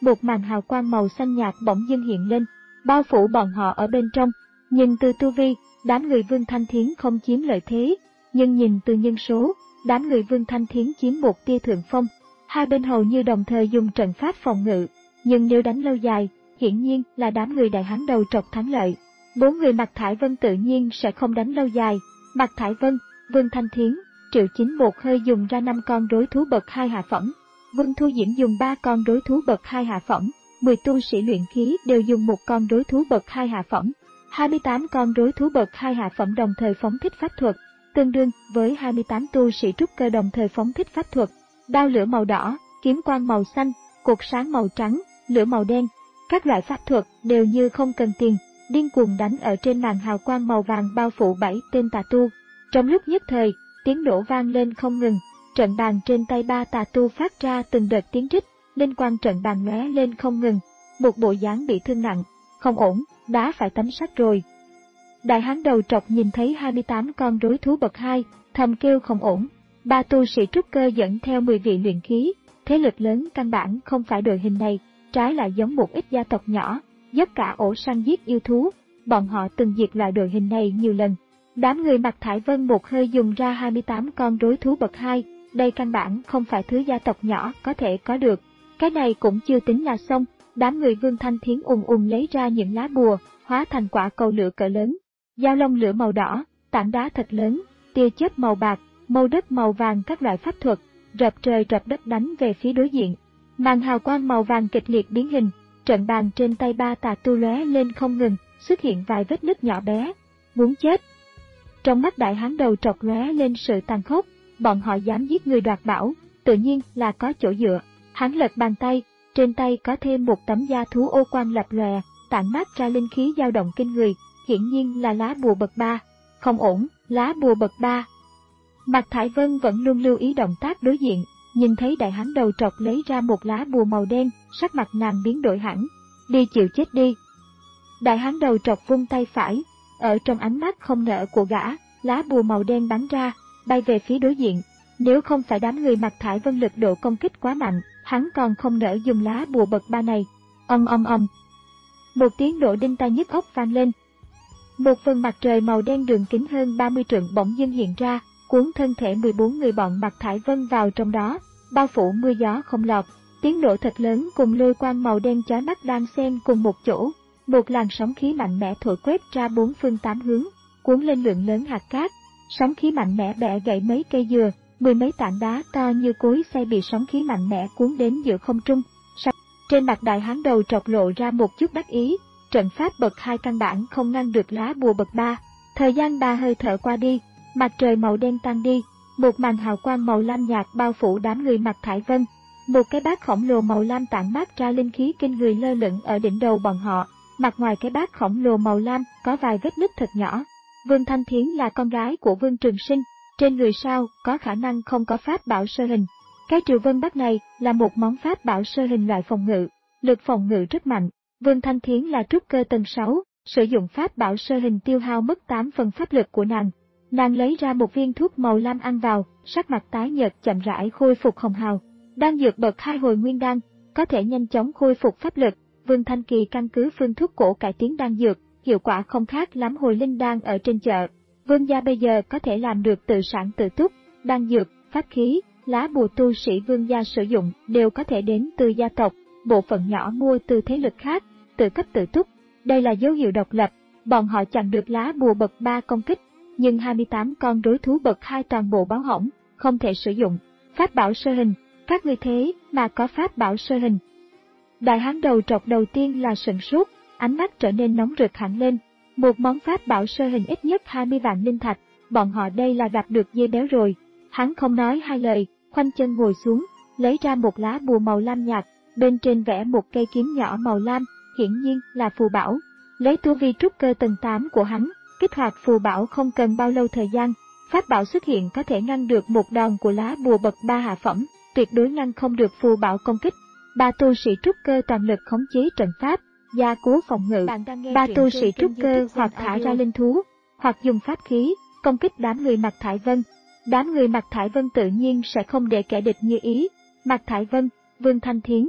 Speaker 1: một màn hào quang màu xanh nhạt bỗng dưng hiện lên, bao phủ bọn họ ở bên trong. Nhìn từ tu vi, đám người Vương Thanh Thiến không chiếm lợi thế, nhưng nhìn từ nhân số, đám người Vương Thanh Thiến chiếm một tia thượng phong. Hai bên hầu như đồng thời dùng trận pháp phòng ngự, nhưng nếu đánh lâu dài, hiển nhiên là đám người đại hán đầu trọc thắng lợi. Bốn người Mạc Thải Vân tự nhiên sẽ không đánh lâu dài. Mạc Thải Vân, Vương Thanh Thiến, Triệu Chính một hơi dùng ra năm con đối thú bậc hai hạ phẩm, Vương Thu Diễm dùng ba con đối thú bậc hai hạ phẩm, mười tu sĩ luyện khí đều dùng một con đối thú bậc hai hạ phẩm, hai mươi tám con đối thú bậc hai hạ phẩm đồng thời phóng thích pháp thuật, tương đương với hai mươi tám tu sĩ trúc cơ đồng thời phóng thích pháp thuật. Đao lửa màu đỏ, kiếm quang màu xanh, cột sáng màu trắng, lửa màu đen, các loại pháp thuật đều như không cần tiền, điên cuồng đánh ở trên màn hào quang màu vàng bao phủ bảy tên tà tu. Trong lúc nhất thời, tiếng nổ vang lên không ngừng, trận bàn trên tay ba tà tu phát ra từng đợt tiếng rít, linh quang trận bàn lóe lên không ngừng, một bộ dáng bị thương nặng, không ổn, đá phải tấm sắt rồi. Đại hán đầu trọc nhìn thấy hai mươi tám con đối thú bậc hai, thầm kêu không ổn. Ba tu sĩ trúc cơ dẫn theo mười vị luyện khí, thế lực lớn căn bản không phải đội hình này, trái lại giống một ít gia tộc nhỏ, dốc cả ổ săn giết yêu thú, bọn họ từng diệt loại đội hình này nhiều lần. Đám người Mạc Thải Vân một hơi dùng ra hai mươi tám con đối thú bậc hai, đây căn bản không phải thứ gia tộc nhỏ có thể có được. Cái này cũng chưa tính là xong, đám người Vương Thanh Thiến ùn ùn lấy ra những lá bùa, hóa thành quả cầu lửa cỡ lớn, dao long lửa màu đỏ, tảng đá thật lớn, tia chớp màu bạc, màu đất màu vàng, các loại pháp thuật, rập trời rập đất đánh về phía đối diện. Màn hào quang màu vàng kịch liệt biến hình, trận bàn trên tay ba tà tu lóe lên không ngừng, xuất hiện vài vết nứt nhỏ bé. Muốn chết! Trong mắt đại hán đầu trọc lóe lên sự tàn khốc, bọn họ dám giết người đoạt bảo, tự nhiên là có chỗ dựa. Hắn lật bàn tay, trên tay có thêm một tấm da thú ô quang lập lòe, tản mát ra linh khí dao động kinh người, hiển nhiên là lá bùa bậc ba. Không ổn, lá bùa bậc ba. Mạc Thải Vân vẫn luôn lưu ý động tác đối diện, nhìn thấy đại hán đầu trọc lấy ra một lá bùa màu đen, sắc mặt nàng biến đổi hẳn. Đi chịu chết đi! Đại hán đầu trọc vung tay phải, ở trong ánh mắt không nỡ của gã, lá bùa màu đen bắn ra, bay về phía đối diện. Nếu không phải đám người Mạc Thải Vân lực độ công kích quá mạnh, hắn còn không nỡ dùng lá bùa bậc ba này. Ầm ầm ầm. Một tiếng nổ đinh tai nhức óc vang lên. Một phần mặt trời màu đen đường kính hơn ba mươi trượng bỗng dưng hiện ra, cuốn thân thể mười bốn người bọn Mạc Thải Vân vào trong đó, bao phủ mưa gió không lọt. Tiếng nổ thật lớn cùng lôi quang màu đen chói mắt đang xen cùng một chỗ, một làn sóng khí mạnh mẽ thổi quét ra bốn phương tám hướng, cuốn lên lượng lớn hạt cát. Sóng khí mạnh mẽ bẻ gãy mấy cây dừa, mười mấy tảng đá to như cối xay bị sóng khí mạnh mẽ cuốn đến giữa không trung. Trên mặt đại hán đầu trọc lộ ra một chút đắc ý, trận pháp bậc hai căn bản không ngăn được lá bùa bậc ba. Thời gian ba hơi thở qua đi, mặt trời màu đen tan đi, một màn hào quang màu lam nhạt bao phủ đám người Mạc Thải Vân. Một cái bát khổng lồ màu lam tản mát ra linh khí kinh người lơ lửng ở đỉnh đầu bọn họ. Mặt ngoài cái bát khổng lồ màu lam có vài vết nứt thật nhỏ. Vương Thanh Thiến là con gái của Vương Trường Sinh, trên người sao có khả năng không có pháp bảo sơ hình. Cái Triều Vân Bát này là một món pháp bảo sơ hình loại phòng ngự, lực phòng ngự rất mạnh. Vương Thanh Thiến là trúc cơ tầng sáu, sử dụng pháp bảo sơ hình tiêu hao mất tám phần pháp lực của nàng. Nàng lấy ra một viên thuốc màu lam ăn vào, sắc mặt tái nhợt chậm rãi khôi phục hồng hào. Đan dược bậc hai hồi nguyên đan, có thể nhanh chóng khôi phục pháp lực. Vương Thanh Kỳ căn cứ phương thuốc cổ cải tiến đan dược, hiệu quả không khác lắm hồi linh đan ở trên chợ. Vương gia bây giờ có thể làm được tự sản tự túc, đan dược, pháp khí, lá bùa tu sĩ vương gia sử dụng đều có thể đến từ gia tộc, bộ phận nhỏ mua từ thế lực khác, tự cấp tự túc. Đây là dấu hiệu độc lập, bọn họ chặn được lá bùa bậc ba công kích, nhưng hai mươi tám con đối thú bậc hai toàn bộ báo hỏng, không thể sử dụng. Pháp bảo sơ hình, các ngươi thế mà có pháp bảo sơ hình. Đại hán đầu trọc đầu tiên là sửng sốt, ánh mắt trở nên nóng rực hẳn lên. Một món pháp bảo sơ hình ít nhất hai mươi vạn linh thạch, bọn họ đây là gặp được dê béo rồi. Hắn không nói hai lời, khoanh chân ngồi xuống, lấy ra một lá bùa màu lam nhạt, bên trên vẽ một cây kiếm nhỏ màu lam, hiển nhiên là phù bảo. Lấy tu vi trúc cơ tầng tám của hắn, kích hoạt phù bảo không cần bao lâu thời gian, pháp bảo xuất hiện có thể ngăn được một đòn của lá bùa bậc ba hạ phẩm, tuyệt đối ngăn không được phù bảo công kích. Ba tu sĩ trúc cơ toàn lực khống chế trận pháp, gia cố phòng ngự. Ba tu sĩ trúc cơ hoặc thả ra linh thú, hoặc dùng pháp khí, công kích đám người Mạc Thải Vân. Đám người Mạc Thải Vân tự nhiên sẽ không để kẻ địch như ý. Mạc Thải Vân, Vương Thanh Thiến,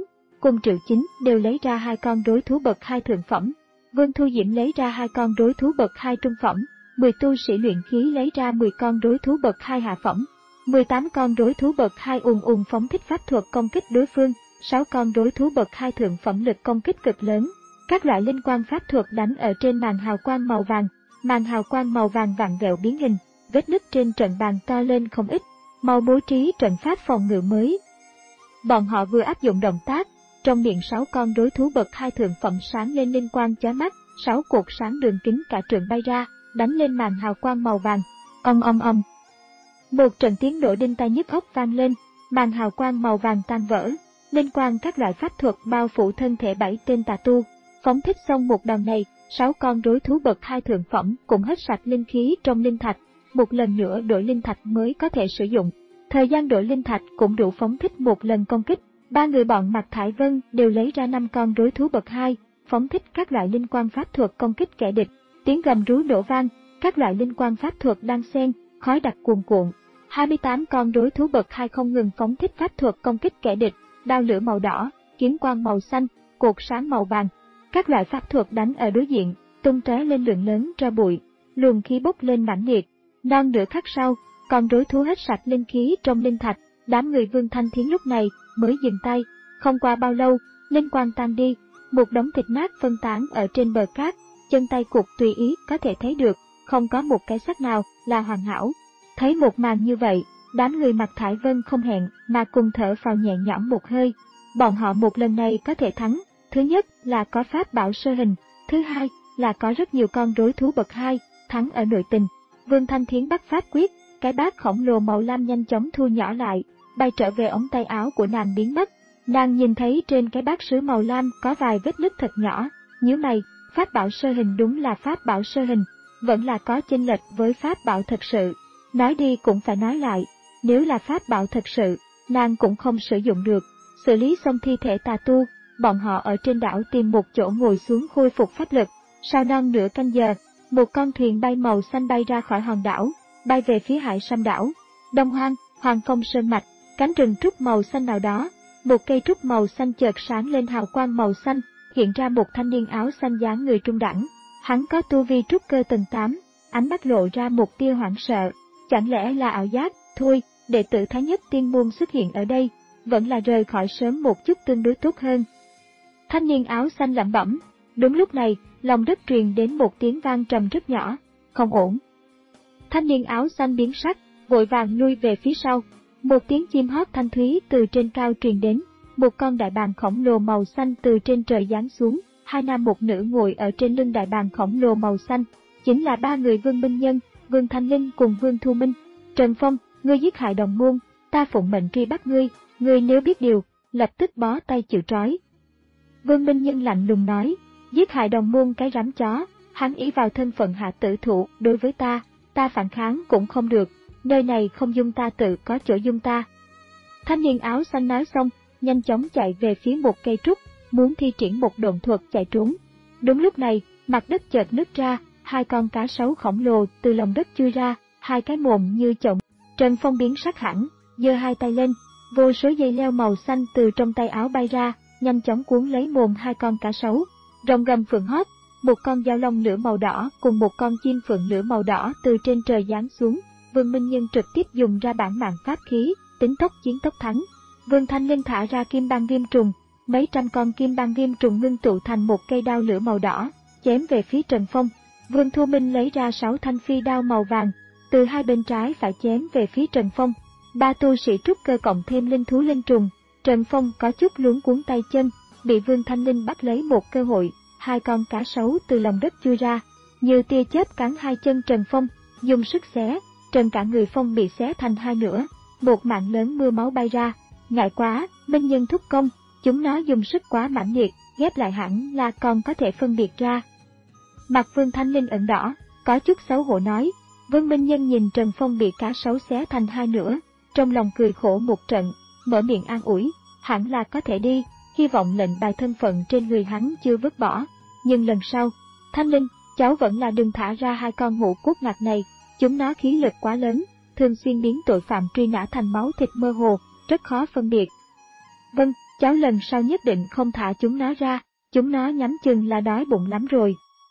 Speaker 1: cùng Triệu Chính đều lấy ra hai con đối thú bậc hai thượng phẩm. Vương Thu Diễm lấy ra hai con đối thú bậc hai trung phẩm. mười tu sĩ luyện khí lấy ra mười con đối thú bậc hai hạ phẩm. mười tám con đối thú bậc hai ùn ùn phóng thích pháp thuật công kích đối phương. sáu con đối thú bậc hai thượng phẩm lực công kích cực lớn. Các loại linh quang pháp thuật đánh ở trên màn hào quang màu vàng. Màn hào quang màu vàng vặn vẹo biến hình, vết nứt trên trận bàn to lên không ít. Mau bố trí trận pháp phòng ngự mới. Bọn họ vừa áp dụng động tác, trong miệng sáu con đối thú bậc hai thượng phẩm sáng lên linh quang chói mắt, sáu cột sáng đường kính cả trượng bay ra, đánh lên màn hào quang màu vàng. Ong ong ong. Một trận tiếng nổ đinh tai nhức óc vang lên, màn hào quang màu vàng tan vỡ, linh quang các loại pháp thuật bao phủ thân thể bảy tên tà tu. Phóng thích xong một đòn này, sáu con đối thú bậc hai thượng phẩm cũng hết sạch linh khí trong linh thạch, một lần nữa đổi linh thạch mới có thể sử dụng. Thời gian đổi linh thạch cũng đủ phóng thích một lần công kích. Ba người bọn Mạc Thải Vân đều lấy ra năm con đối thú bậc hai, phóng thích các loại linh quang pháp thuật công kích kẻ địch. Tiếng gầm rú nổ vang, các loại linh quang pháp thuật đan xen, khói đặc cuồn cuộn. hai mươi tám con đối thú bậc hai không ngừng phóng thích pháp thuật công kích kẻ địch, đao lửa màu đỏ, kiếm quang màu xanh, cột sáng màu vàng. Các loại pháp thuật đánh ở đối diện, tung tóe lên lượng lớn tro bụi, luồng khí bốc lên mãnh liệt. Non nửa khắc sau, con đối thú hết sạch linh khí trong linh thạch, đám người Vương Thanh Thiến lúc này mới dừng tay. Không qua bao lâu, linh quang tan đi, một đống thịt nát phân tán ở trên bờ cát, chân tay cụt tùy ý có thể thấy được, không có một cái xác nào là hoàn hảo. Thấy một màn như vậy, đám người Mạc Thải Vân không hẹn mà cùng thở phào nhẹ nhõm một hơi. Bọn họ một lần này có thể thắng, thứ nhất là có pháp bảo sơ hình, thứ hai là có rất nhiều con đối thú bậc hai, thắng ở nội tình. Vương Thanh Thiến bắt pháp quyết, cái bát khổng lồ màu lam nhanh chóng thu nhỏ lại, bay trở về ống tay áo của nàng biến mất. Nàng nhìn thấy trên cái bát sứ màu lam có vài vết nứt thật nhỏ, nhíu mày, pháp bảo sơ hình đúng là pháp bảo sơ hình, vẫn là có chênh lệch với pháp bảo thật sự. Nói đi cũng phải nói lại, nếu là pháp bảo thật sự, nàng cũng không sử dụng được. Xử lý xong thi thể tà tu, bọn họ ở trên đảo tìm một chỗ ngồi xuống khôi phục pháp lực. Sau non nửa canh giờ, một con thuyền bay màu xanh bay ra khỏi hòn đảo, bay về phía hải Sam đảo. Đông Hoang, Hoàng Phong Sơn Mạch, cánh rừng trúc màu xanh nào đó, một cây trúc màu xanh chợt sáng lên hào quang màu xanh, hiện ra một thanh niên áo xanh dáng người trung đẳng. Hắn có tu vi trúc cơ tầng tám, ánh mắt lộ ra một tia hoảng sợ. Chẳng lẽ là ảo giác? Thôi, đệ tử Thái Nhất Tiên Môn xuất hiện ở đây, vẫn là rời khỏi sớm một chút tương đối tốt hơn. Thanh niên áo xanh lẩm bẩm. Đúng lúc này, lòng đất truyền đến một tiếng vang trầm rất nhỏ. Không ổn. Thanh niên áo xanh biến sắc, vội vàng lui về phía sau. Một tiếng chim hót thanh thúy từ trên cao truyền đến. Một con đại bàng khổng lồ màu xanh từ trên trời giáng xuống. Hai nam một nữ ngồi ở trên lưng đại bàng khổng lồ màu xanh. Chính là ba người Vương Minh Nhân, Vương Thanh Linh cùng Vương Thu Minh. Trần Phong, ngươi giết hại đồng môn, ta phụng mệnh truy bắt ngươi. Ngươi nếu biết điều, lập tức bó tay chịu trói. Vương Minh Nhân lạnh lùng nói, giết hại đồng môn cái rắm chó, hắn ý vào thân phận hạ tử thụ đối với ta, ta phản kháng cũng không được, nơi này không dung ta tự có chỗ dung ta. Thanh niên áo xanh nói xong, nhanh chóng chạy về phía một cây trúc, muốn thi triển một độn thuật chạy trốn. Đúng lúc này, mặt đất chợt nứt ra, hai con cá sấu khổng lồ từ lòng đất chui ra, hai cái mồm như chậu. Trần Phong biến sắc hẳn, giơ hai tay lên, vô số dây leo màu xanh từ trong tay áo bay ra, nhanh chóng cuốn lấy mồm hai con cá sấu. Rồng gầm phượng hót, một con dao long lửa màu đỏ cùng một con chim phượng lửa màu đỏ từ trên trời giáng xuống. Vương Minh Nhân trực tiếp dùng ra bản mạng pháp khí, tính tốc chiến tốc thắng. Vương Thanh Linh thả ra kim băng viêm trùng, mấy trăm con kim băng viêm trùng ngưng tụ thành một cây đao lửa màu đỏ, chém về phía Trần Phong. Vương Thu Minh lấy ra sáu thanh phi đao màu vàng, từ hai bên trái phải chém về phía Trần Phong. Ba tu sĩ trúc cơ cộng thêm linh thú linh trùng, Trần Phong có chút luống cuống tay chân, bị Vương Thanh Linh bắt lấy một cơ hội, hai con cá sấu từ lòng đất chui ra, như tia chớp cắn hai chân Trần Phong, dùng sức xé, trần cả người Phong bị xé thành hai nửa, một mạng lớn mưa máu bay ra. Ngại quá, Minh Nhân thúc công, chúng nó dùng sức quá mãnh liệt, ghép lại hẳn là còn có thể phân biệt ra. Mặt Vương Thanh Linh ẩn đỏ, có chút xấu hổ nói. Vương Minh Nhân nhìn Trần Phong bị cá sấu xé thành hai nửa, trong lòng cười khổ một trận, mở miệng an ủi, hẳn là có thể đi, hy vọng lệnh bài thân phận trên người hắn chưa vứt bỏ. Nhưng lần sau, Thanh Linh, cháu vẫn là đừng thả ra hai con ngũ cốt ngạc này, chúng nó khí lực quá lớn, thường xuyên biến tội phạm truy nã thành máu thịt mơ hồ, rất khó phân biệt. Vâng, cháu lần sau nhất định không thả chúng nó ra, chúng nó nhắm chừng là đói bụng lắm rồi.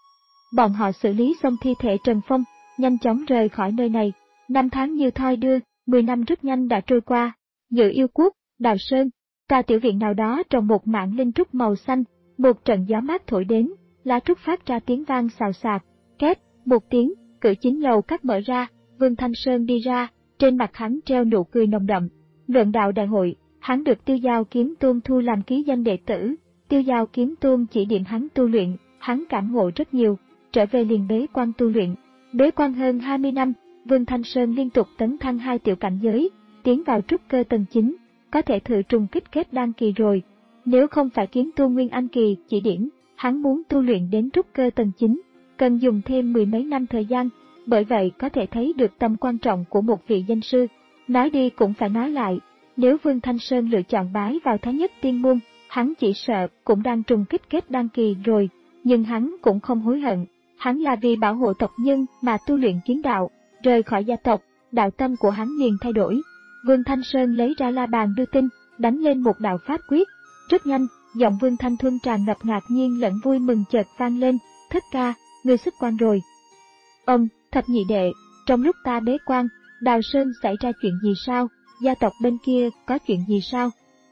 Speaker 1: Bọn họ xử lý xong thi thể Trần Phong, nhanh chóng rời khỏi nơi này. Năm tháng như thoi đưa, mười năm rất nhanh đã trôi qua. Giữa Yêu Quốc, Đào Sơn, tòa tiểu viện nào đó trồng một mảng linh trúc màu xanh, một trận gió mát thổi đến, lá trúc phát ra tiếng vang xào xạc, két, một tiếng, cửa chính lầu cắt mở ra, Vương Thanh Sơn đi ra, trên mặt hắn treo nụ cười nồng đậm. Luận đạo đại hội, hắn được Tiêu Giao Kiếm Tôn thu làm ký danh đệ tử, Tiêu Giao Kiếm Tôn chỉ điểm hắn tu luyện, hắn cảm ngộ rất nhiều, trở về liền bế quan tu luyện. Bế quan hơn hai mươi năm, Vương Thanh Sơn liên tục tấn thăng hai tiểu cảnh giới, tiến vào trúc cơ tầng chín, có thể thử trùng kích kết đan kỳ rồi. Nếu không phải Kiếm tu Nguyên Anh kỳ chỉ điểm, hắn muốn tu luyện đến trúc cơ tầng chín, cần dùng thêm mười mấy năm thời gian, bởi vậy có thể thấy được tầm quan trọng của một vị danh sư. Nói đi cũng phải nói lại, nếu Vương Thanh Sơn lựa chọn bái vào Thái Nhất Tiên Môn, hắn chỉ sợ cũng đang trùng kích kết đan kỳ rồi, nhưng hắn cũng không hối hận. Hắn là vì bảo hộ tộc nhân mà tu luyện kiếm đạo, rời khỏi gia tộc, đạo tâm của hắn liền thay đổi. Vương Thanh Sơn lấy ra la bàn đưa tin, đánh lên một đạo pháp quyết. Rất nhanh, giọng Vương Thanh Thuân tràn ngập ngạc nhiên lẫn vui mừng chợt vang lên, thất ca, ngươi xuất quan rồi. Ông, thập nhị đệ, trong lúc ta bế quan, Đào Sơn xảy ra chuyện gì sao, gia tộc bên kia có chuyện gì sao?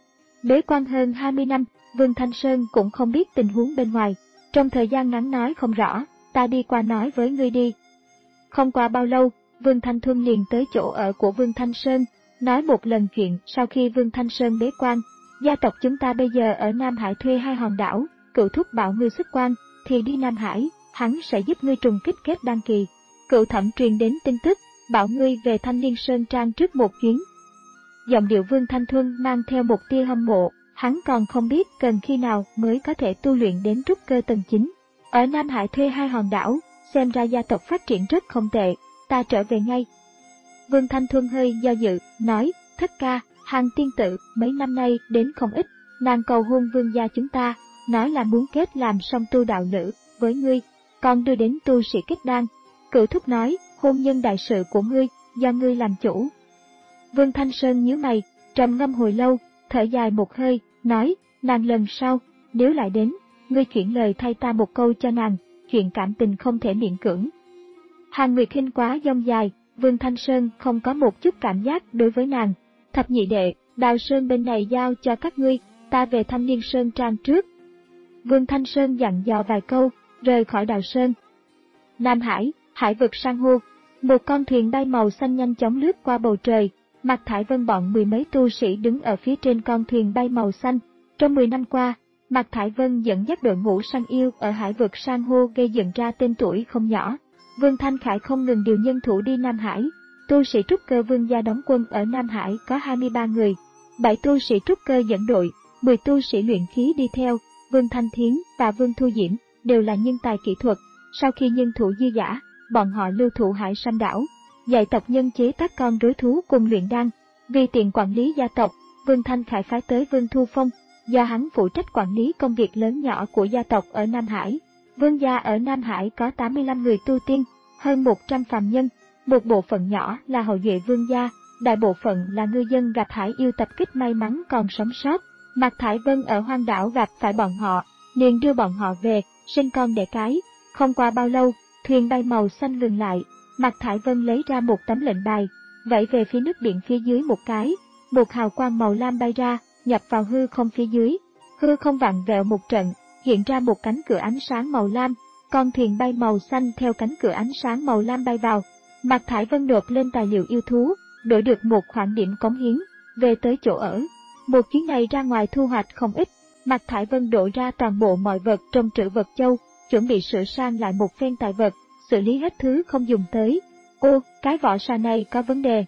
Speaker 1: Bế quan hơn hai mươi năm, Vương Thanh Sơn cũng không biết tình huống bên ngoài, trong thời gian ngắn nói không rõ, ta đi qua nói với ngươi đi. Không qua bao lâu, Vương Thanh Thuân liền tới chỗ ở của Vương Thanh Sơn, nói một lần chuyện sau khi Vương Thanh Sơn bế quan. Gia tộc chúng ta bây giờ ở Nam Hải thuê hai hòn đảo, cựu thúc bảo ngươi xuất quan, thì đi Nam Hải, hắn sẽ giúp ngươi trùng kích kết đan kỳ. Cựu thẩm truyền đến tin tức, bảo ngươi về Thanh Liên Sơn Trang trước một chuyến. Giọng điệu Vương Thanh Thuân mang theo một tia hâm mộ, hắn còn không biết cần khi nào mới có thể tu luyện đến trúc cơ tầng chín. Ở Nam Hải thuê hai hòn đảo, xem ra gia tộc phát triển rất không tệ, ta trở về ngay. Vương Thanh Thuân hơi do dự, nói, thất ca, Hàng tiên tử mấy năm nay đến không ít, nàng cầu hôn vương gia chúng ta, nói là muốn kết làm song tu đạo lữ với ngươi, còn đưa đến tu sĩ kết đan. Cửu thúc nói, hôn nhân đại sự của ngươi, do ngươi làm chủ. Vương Thanh Sơn nhíu mày, trầm ngâm hồi lâu, thở dài một hơi, nói, nàng lần sau, nếu lại đến, ngươi chuyển lời thay ta một câu cho nàng, chuyện cảm tình không thể miễn cưỡng. Hàng Nguyệt khinh quá dông dài, Vương Thanh Sơn không có một chút cảm giác đối với nàng. Thập nhị đệ, Đào Sơn bên này giao cho các ngươi, ta về Thanh Liên Sơn Trang trước. Vương Thanh Sơn dặn dò vài câu, rời khỏi Đào Sơn. Nam Hải, hải vực san hô, một con thuyền bay màu xanh nhanh chóng lướt qua bầu trời, Mạc Thải Vân bọn mười mấy tu sĩ đứng ở phía trên con thuyền bay màu xanh. Trong mười năm qua, Mạc Thải Vân dẫn dắt đội ngũ săn yêu ở hải vực san hô gây dựng ra tên tuổi không nhỏ. Vương Thanh Khải không ngừng điều nhân thủ đi Nam Hải. Tu sĩ trúc cơ vương gia đóng quân ở Nam Hải có hai mươi ba người, bảy tu sĩ trúc cơ dẫn đội, mười tu sĩ luyện khí đi theo, Vương Thanh Thiến và Vương Thu Diễm đều là nhân tài kỹ thuật. Sau khi nhân thủ dư dả, bọn họ lưu thủ Hải Sam đảo, dạy tộc nhân chế tác con rối thú cùng luyện đan. Vì tiện quản lý gia tộc, Vương Thanh Khải phái tới Vương Thu Phong, do hắn phụ trách quản lý công việc lớn nhỏ của gia tộc ở Nam Hải. Vương gia ở Nam Hải có tám mươi lăm người tu tiên, hơn một trăm phàm nhân. Một bộ phận nhỏ là hậu duệ vương gia, đại bộ phận là ngư dân gặp hải yêu tập kích may mắn còn sống sót. Mạc Thải Vân ở hoang đảo gặp phải bọn họ, liền đưa bọn họ về, sinh con đẻ cái. Không qua bao lâu, thuyền bay màu xanh ngừng lại, Mạc Thải Vân lấy ra một tấm lệnh bài, vẫy về phía nước biển phía dưới một cái, một hào quang màu lam bay ra, nhập vào hư không phía dưới. Hư không vặn vẹo một trận, hiện ra một cánh cửa ánh sáng màu lam, con thuyền bay màu xanh theo cánh cửa ánh sáng màu lam bay vào. Mạc Thải Vân nộp lên tài liệu yêu thú, đổi được một khoản điểm cống hiến, về tới chỗ ở. Một chuyến này ra ngoài thu hoạch không ít, Mạc Thải Vân đổ ra toàn bộ mọi vật trong trữ vật châu, chuẩn bị sửa sang lại một phen tài vật, xử lý hết thứ không dùng tới. Ô, cái vỏ sò này có vấn đề.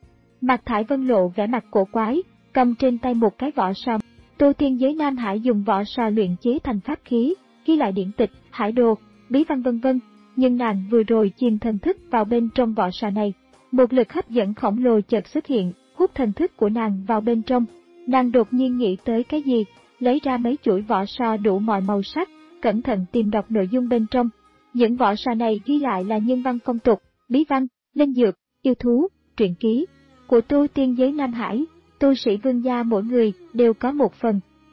Speaker 1: Mạc Thải Vân lộ vẻ mặt cổ quái, cầm trên tay một cái vỏ sò. Tu tiên giới Nam Hải dùng vỏ sò luyện chế thành pháp khí, ghi lại điển tịch, hải đồ, bí văn vân vân. Nhưng nàng vừa rồi chìm thần thức vào bên trong vỏ sò này, một lực hấp dẫn khổng lồ chợt xuất hiện, hút thần thức của nàng vào bên trong. Nàng đột nhiên nghĩ tới cái gì, lấy ra mấy chuỗi vỏ sò đủ mọi màu sắc, cẩn thận tìm đọc nội dung bên trong. Những vỏ sò này ghi lại là nhân văn phong tục, bí văn, linh dược, yêu thú, truyện ký của tu tiên giới Nam Hải. Tu sĩ vương gia mỗi người đều có một phần,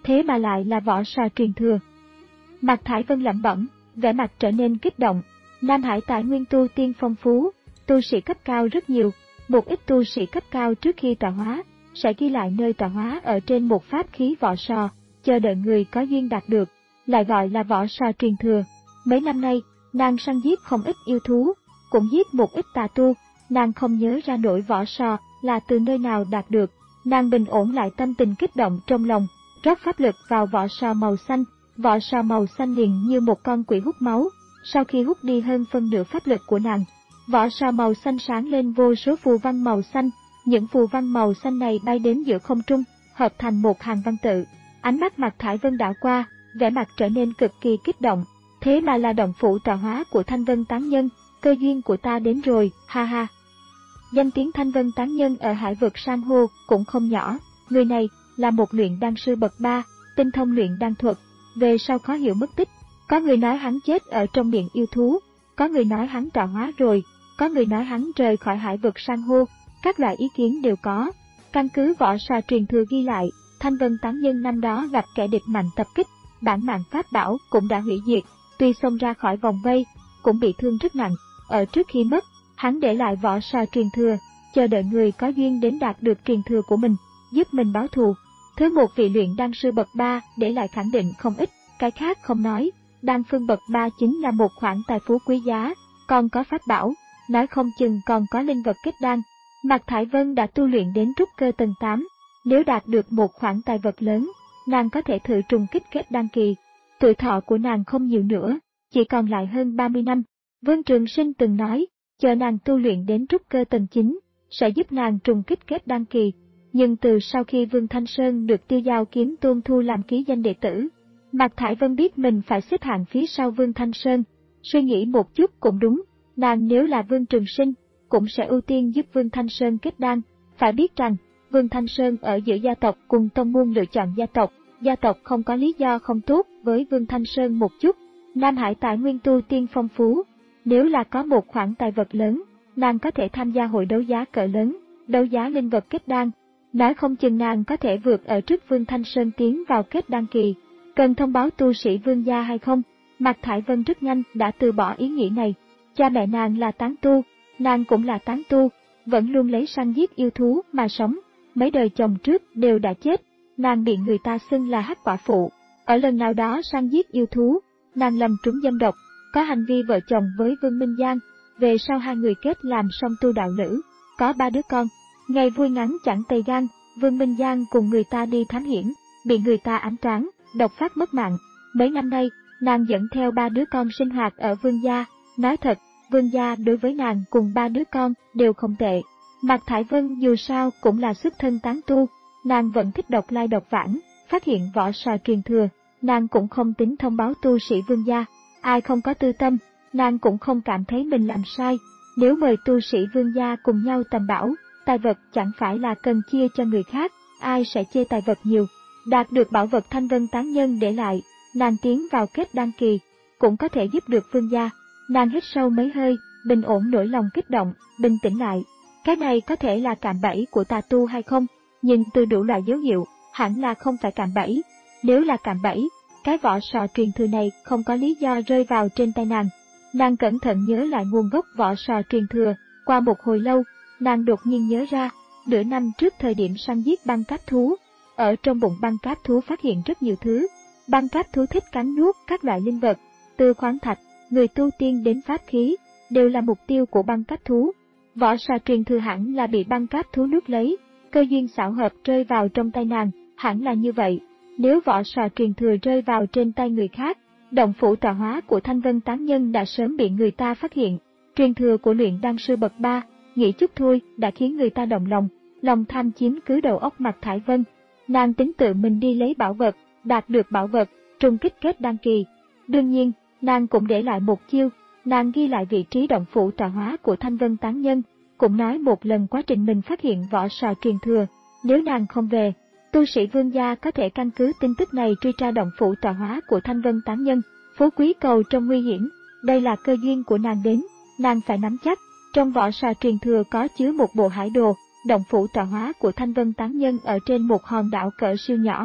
Speaker 1: thế mà lại là vỏ sò truyền thừa. Mạc Thải Vân lẩm bẩm, vẻ mặt trở nên kích động. Nam Hải tài nguyên tu tiên phong phú, tu sĩ cấp cao rất nhiều. Một ít tu sĩ cấp cao trước khi tọa hóa, sẽ ghi lại nơi tọa hóa ở trên một pháp khí vỏ sò, chờ đợi người có duyên đạt được, lại gọi là vỏ sò truyền thừa. Mấy năm nay, nàng săn giết không ít yêu thú, cũng giết một ít tà tu, nàng không nhớ ra nổi vỏ sò là từ nơi nào đạt được. Nàng bình ổn lại tâm tình kích động trong lòng, rót pháp lực vào vỏ sò màu xanh, vỏ sò màu xanh liền như một con quỷ hút máu, sau khi hút đi hơn phân nửa pháp lực của nàng. Vỏ sò màu xanh sáng lên vô số phù văn màu xanh, những phù văn màu xanh này bay đến giữa không trung, hợp thành một hàng văn tự. Ánh mắt Mạc Thải Vân đảo qua, vẻ mặt trở nên cực kỳ kích động, thế mà là động phủ tọa hóa của Thanh Vân Tán Nhân, cơ duyên của ta đến rồi, ha ha. Danh tiếng Thanh Vân Tán Nhân ở hải vực san hô cũng không nhỏ, người này là một luyện đan sư bậc ba, tinh thông luyện đan thuật, về sau khó hiểu mất tích, có người nói hắn chết ở trong miệng yêu thú, có người nói hắn tọa hóa rồi, có người nói hắn rời khỏi hải vực san hô, các loại ý kiến đều có. Căn cứ vỏ sò truyền thừa ghi lại, Thanh Vân Tán Nhân năm đó gặp kẻ địch mạnh tập kích, bản mạng pháp bảo cũng đã hủy diệt, tuy xông ra khỏi vòng vây, cũng bị thương rất nặng. Ở trước khi mất, hắn để lại vỏ sò truyền thừa, chờ đợi người có duyên đến đạt được truyền thừa của mình, giúp mình báo thù. Thứ một vị luyện đan sư bậc ba để lại khẳng định không ít, cái khác không nói. Đan phương bậc ba chính là một khoản tài phú quý giá, còn có pháp bảo, nói không chừng còn có linh vật kết đan. Mạc Thải Vân đã tu luyện đến trúc cơ tầng tám, nếu đạt được một khoản tài vật lớn, nàng có thể thử trùng kích kết đan kỳ. Tuổi thọ của nàng không nhiều nữa, chỉ còn lại hơn ba mươi năm. Vương Trường Sinh từng nói, chờ nàng tu luyện đến trúc cơ tầng chín, sẽ giúp nàng trùng kích kết đan kỳ. Nhưng từ sau khi Vương Thanh Sơn được Tiêu Giao Kiếm Tôn thu làm ký danh đệ tử, Mạc Thải Vân biết mình phải xếp hạng phía sau Vương Thanh Sơn. Suy nghĩ một chút cũng đúng, nàng nếu là Vương Trường Sinh, cũng sẽ ưu tiên giúp Vương Thanh Sơn kết đan. Phải biết rằng, Vương Thanh Sơn ở giữa gia tộc cùng tông môn lựa chọn gia tộc, gia tộc không có lý do không tốt với Vương Thanh Sơn một chút. Nam Hải tài nguyên tu tiên phong phú, nếu là có một khoản tài vật lớn, nàng có thể tham gia hội đấu giá cỡ lớn, đấu giá linh vật kết đan. Nói không chừng nàng có thể vượt ở trước Vương Thanh Sơn tiến vào kết đan kỳ. Cần thông báo tu sĩ Vương gia hay không? Mạc Thải Vân rất nhanh đã từ bỏ ý nghĩ này. Cha mẹ nàng là tán tu, nàng cũng là tán tu, vẫn luôn lấy săn giết yêu thú mà sống. Mấy đời chồng trước đều đã chết, nàng bị người ta xưng là hắc quả phụ. Ở lần nào đó săn giết yêu thú, nàng lầm trúng dâm độc, có hành vi vợ chồng với Vương Minh Giang. Về sau hai người kết làm song tu đạo lữ, có ba đứa con. Ngày vui ngắn chẳng tây gan, Vương Minh Giang cùng người ta đi thám hiểm, bị người ta ám toán, độc phát mất mạng. Mấy năm nay, nàng dẫn theo ba đứa con sinh hoạt ở Vương gia. Nói thật, Vương gia đối với nàng cùng ba đứa con đều không tệ. Mạc Thải Vân dù sao cũng là xuất thân tán tu, nàng vẫn thích độc lai độc vãng, phát hiện vỏ sò truyền thừa, nàng cũng không tính thông báo tu sĩ Vương gia. Ai không có tư tâm, nàng cũng không cảm thấy mình làm sai. Nếu mời tu sĩ Vương gia cùng nhau tầm bảo, tài vật chẳng phải là cần chia cho người khác, ai sẽ chê tài vật nhiều. Đạt được bảo vật Thanh Vân Tán Nhân để lại, nàng tiến vào kết đan kỳ, cũng có thể giúp được Vương gia. Nàng hít sâu mấy hơi, bình ổn nỗi lòng kích động, bình tĩnh lại. Cái này có thể là cạm bẫy của tà tu hay không? Nhìn từ đủ loại dấu hiệu, hẳn là không phải cạm bẫy. Nếu là cạm bẫy, cái vỏ sò truyền thừa này không có lý do rơi vào trên tay nàng. Nàng cẩn thận nhớ lại nguồn gốc vỏ sò truyền thừa, qua một hồi lâu, nàng đột nhiên nhớ ra, nửa năm trước thời điểm săn giết băng cáp thú, ở trong bụng băng cáp thú phát hiện rất nhiều thứ. Băng cáp thú thích cắn nuốt các loại linh vật, từ khoáng thạch, người tu tiên đến pháp khí, đều là mục tiêu của băng cáp thú. Vỏ sò truyền thừa hẳn là bị băng cáp thú nuốt lấy, cơ duyên xảo hợp rơi vào trong tay nàng, hẳn là như vậy. Nếu vỏ sò truyền thừa rơi vào trên tay người khác, động phủ tọa hóa của Thanh Vân Tán Nhân đã sớm bị người ta phát hiện. Truyền thừa của luyện đan sư bậc ba, nghĩ chút thôi đã khiến người ta động lòng, lòng tham chiếm cứ đầu óc Mạc Thải Vân. Nàng tính tự mình đi lấy bảo vật, đạt được bảo vật, trùng kích kết đan kỳ. Đương nhiên, nàng cũng để lại một chiêu, nàng ghi lại vị trí động phủ tọa hóa của Thanh Vân Tán Nhân, cũng nói một lần quá trình mình phát hiện vỏ sò truyền thừa. Nếu nàng không về, tu sĩ Vương gia có thể căn cứ tin tức này truy tra động phủ tọa hóa của Thanh Vân Tán Nhân. Phú quý cầu trong nguy hiểm, đây là cơ duyên của nàng đến, nàng phải nắm chắc. Trong vỏ sò truyền thừa có chứa một bộ hải đồ, động phủ tọa hóa của Thanh Vân Tán Nhân ở trên một hòn đảo cỡ siêu nhỏ.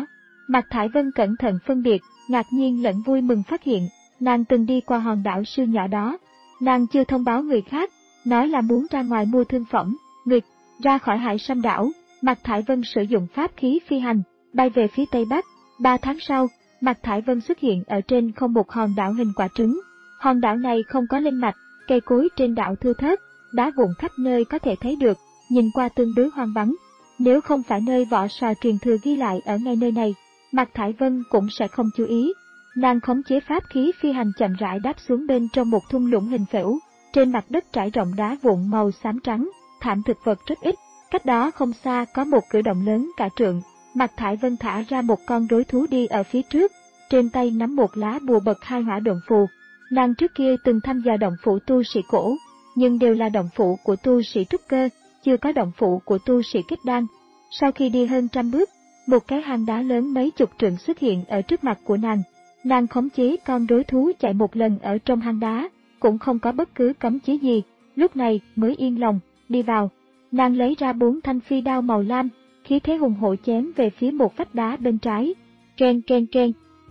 Speaker 1: Mạc Thải Vân cẩn thận phân biệt, ngạc nhiên lẫn vui mừng phát hiện, nàng từng đi qua hòn đảo siêu nhỏ đó. Nàng chưa thông báo người khác, nói là muốn ra ngoài mua thương phẩm, nghịch, ra khỏi Hải Sâm đảo. Mạc Thải Vân sử dụng pháp khí phi hành, bay về phía Tây Bắc. Ba tháng sau, Mạc Thải Vân xuất hiện ở trên không một hòn đảo hình quả trứng. Hòn đảo này không có linh mạch, cây cối trên đảo thưa thớt, đá vụn khắp nơi có thể thấy được, nhìn qua tương đối hoang vắng. Nếu không phải nơi võ sò truyền thừa ghi lại ở ngay nơi này, Mạc Thải Vân cũng sẽ không chú ý. Nàng khống chế pháp khí phi hành chậm rãi đáp xuống bên trong một thung lũng hình phễu, trên mặt đất trải rộng đá vụn màu xám trắng, thảm thực vật rất ít. Cách đó không xa có một cử động lớn cả trượng. Mạc Thải Vân thả ra một con rối thú đi ở phía trước, trên tay nắm một lá bùa bậc hai hỏa độn phù. Nàng trước kia từng thăm dò động phủ tu sĩ cổ, nhưng đều là động phủ của tu sĩ trúc cơ, chưa có động phủ của tu sĩ kết đan. Sau khi đi hơn trăm bước, một cái hang đá lớn mấy chục trượng xuất hiện ở trước mặt của nàng. Nàng khống chế con rối thú chạy một lần ở trong hang đá, cũng không có bất cứ cấm chế gì, lúc này mới yên lòng, đi vào. Nàng lấy ra bốn thanh phi đao màu lam, khí thế hùng hổ chém về phía một vách đá bên trái. Keng keng keng.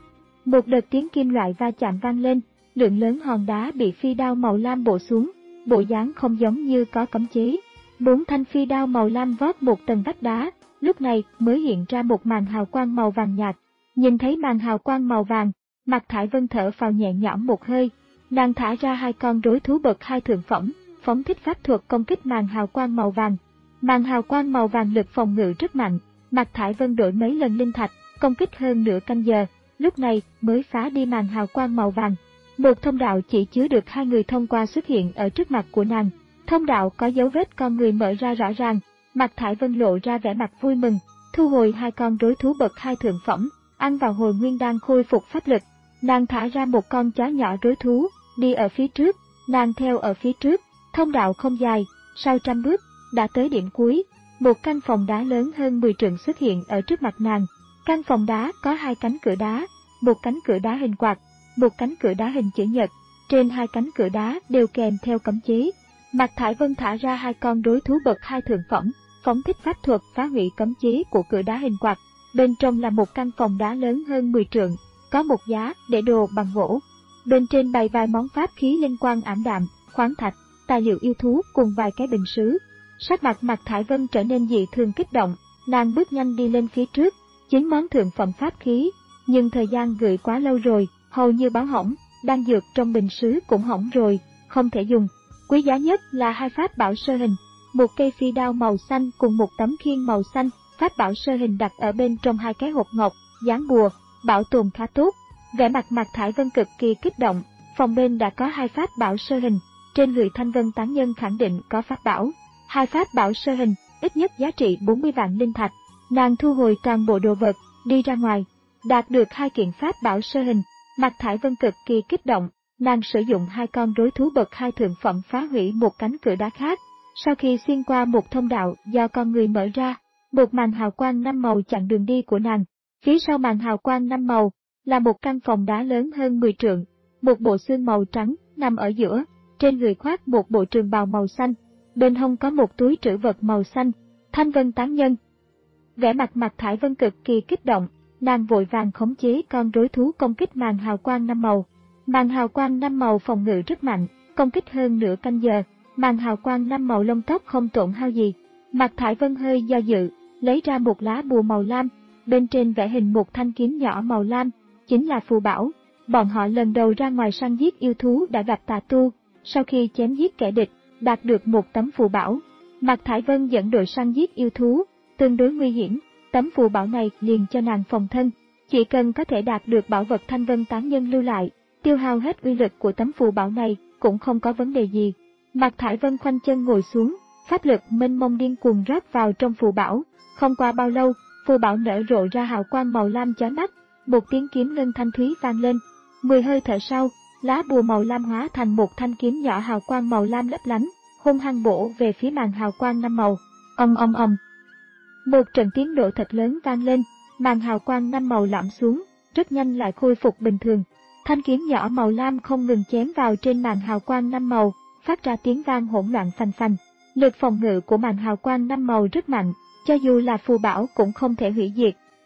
Speaker 1: Một đợt tiếng kim loại va chạm vang lên, lượng lớn hòn đá bị phi đao màu lam bổ xuống, bộ dáng không giống như có cấm chế. Bốn thanh phi đao màu lam vót một tầng vách đá, lúc này mới hiện ra một màn hào quang màu vàng nhạt. Nhìn thấy màn hào quang màu vàng, Mạc Thải Vân thở phào nhẹ nhõm một hơi. Nàng thả ra hai con rối thú bậc hai thượng phẩm, phóng thích pháp thuật công kích màn hào quang màu vàng. Màn hào quang màu vàng lực phòng ngự rất mạnh, Mạc Thải Vân đổi mấy lần linh thạch, công kích hơn nửa canh giờ, lúc này mới phá đi màn hào quang màu vàng. Một thông đạo chỉ chứa được hai người thông qua xuất hiện ở trước mặt của nàng. Thông đạo có dấu vết con người mở ra rõ ràng, Mạc Thải Vân lộ ra vẻ mặt vui mừng, thu hồi hai con rối thú bậc hai thượng phẩm, ăn vào hồi nguyên đan khôi phục pháp lực. Nàng thả ra một con chó nhỏ rối thú, đi ở phía trước, nàng theo ở phía trước. Thông đạo không dài, sau trăm bước, đã tới điểm cuối. Một căn phòng đá lớn hơn mười trượng xuất hiện ở trước mặt nàng. Căn phòng đá có hai cánh cửa đá, một cánh cửa đá hình quạt, một cánh cửa đá hình chữ nhật. Trên hai cánh cửa đá đều kèm theo cấm chế. Mạc Thải Vân thả ra hai con rối thú bậc hai thượng phẩm, phóng thích pháp thuật phá hủy cấm chế của cửa đá hình quạt. Bên trong là một căn phòng đá lớn hơn mười trượng, có một giá để đồ bằng gỗ. Bên trên bày vài món pháp khí linh quang ảm đạm, khoáng thạch, tài liệu yêu thú cùng vài cái bình sứ. Sắc mặt Mạc Thải Vân trở nên dị thường kích động, nàng bước nhanh đi lên phía trước, chín món thượng phẩm pháp khí, nhưng thời gian gửi quá lâu rồi, hầu như báo hỏng, đan dược trong bình sứ cũng hỏng rồi, không thể dùng. Quý giá nhất là hai pháp bảo sơ hình, một cây phi đao màu xanh cùng một tấm khiên màu xanh. Pháp bảo sơ hình đặt ở bên trong hai cái hộp ngọc, dán bùa, bảo tồn khá tốt. Vẻ mặt Mạc Thải Vân cực kỳ kích động, phòng bên đã có hai pháp bảo sơ hình, trên người Thanh Vân tán nhân khẳng định có pháp bảo. Hai pháp bảo sơ hình, ít nhất giá trị bốn mươi vạn linh thạch. Nàng thu hồi toàn bộ đồ vật, đi ra ngoài, đạt được hai kiện pháp bảo sơ hình. Mạc Thải Vân cực kỳ kích động, nàng sử dụng hai con rối thú bậc hai thượng phẩm phá hủy một cánh cửa đá khác. Sau khi xuyên qua một thông đạo do con người mở ra, một màn hào quang năm màu chặn đường đi của nàng. Phía sau màn hào quang năm màu là một căn phòng đá lớn hơn mười trượng, một bộ xương màu trắng nằm ở giữa, trên người khoác một bộ trường bào màu xanh, bên hông có một túi trữ vật màu xanh. Thanh Vân tán nhân. Vẻ mặt Mạc Thải Vân cực kỳ kích động, nàng vội vàng khống chế con rối thú công kích màn hào quang năm màu. Màn hào quang năm màu phòng ngự rất mạnh, công kích hơn nửa canh giờ, màn hào quang năm màu lông tóc không tổn hao gì. Mạc Thải Vân hơi do dự, lấy ra một lá bùa màu lam, bên trên vẽ hình một thanh kiếm nhỏ màu lam, chính là phù bảo. Bọn họ lần đầu ra ngoài săn giết yêu thú đã gặp tà tu, sau khi chém giết kẻ địch, đạt được một tấm phù bảo. Mạc Thải Vân dẫn đội săn giết yêu thú, tương đối nguy hiểm, tấm phù bảo này liền cho nàng phòng thân. Chỉ cần có thể đạt được bảo vật Thanh Vân tán nhân lưu lại, tiêu hao hết uy lực của tấm phù bảo này cũng không có vấn đề gì. Mạc Thải Vân khoanh chân ngồi xuống, pháp lực mênh mông điên cuồng rót vào trong phù bảo. Không qua bao lâu, phù bảo nở rộ ra hào quang màu lam chói mắt, một tiếng kiếm ngân thanh thúy vang lên. Mười hơi thở sau, lá bùa màu lam hóa thành một thanh kiếm nhỏ hào quang màu lam lấp lánh, hung hăng bổ về phía màn hào quang năm màu. Ầm ầm ầm. Một trận tiếng nổ thật lớn vang lên, màn hào quang năm màu lõm xuống, rất nhanh lại khôi phục bình thường. Thanh kiếm nhỏ màu lam không ngừng chém vào trên màn hào quang năm màu, phát ra tiếng vang hỗn loạn phành phành. Lực phòng ngự của màn hào quang năm màu rất mạnh, cho dù là phù bảo cũng không thể hủy diệt.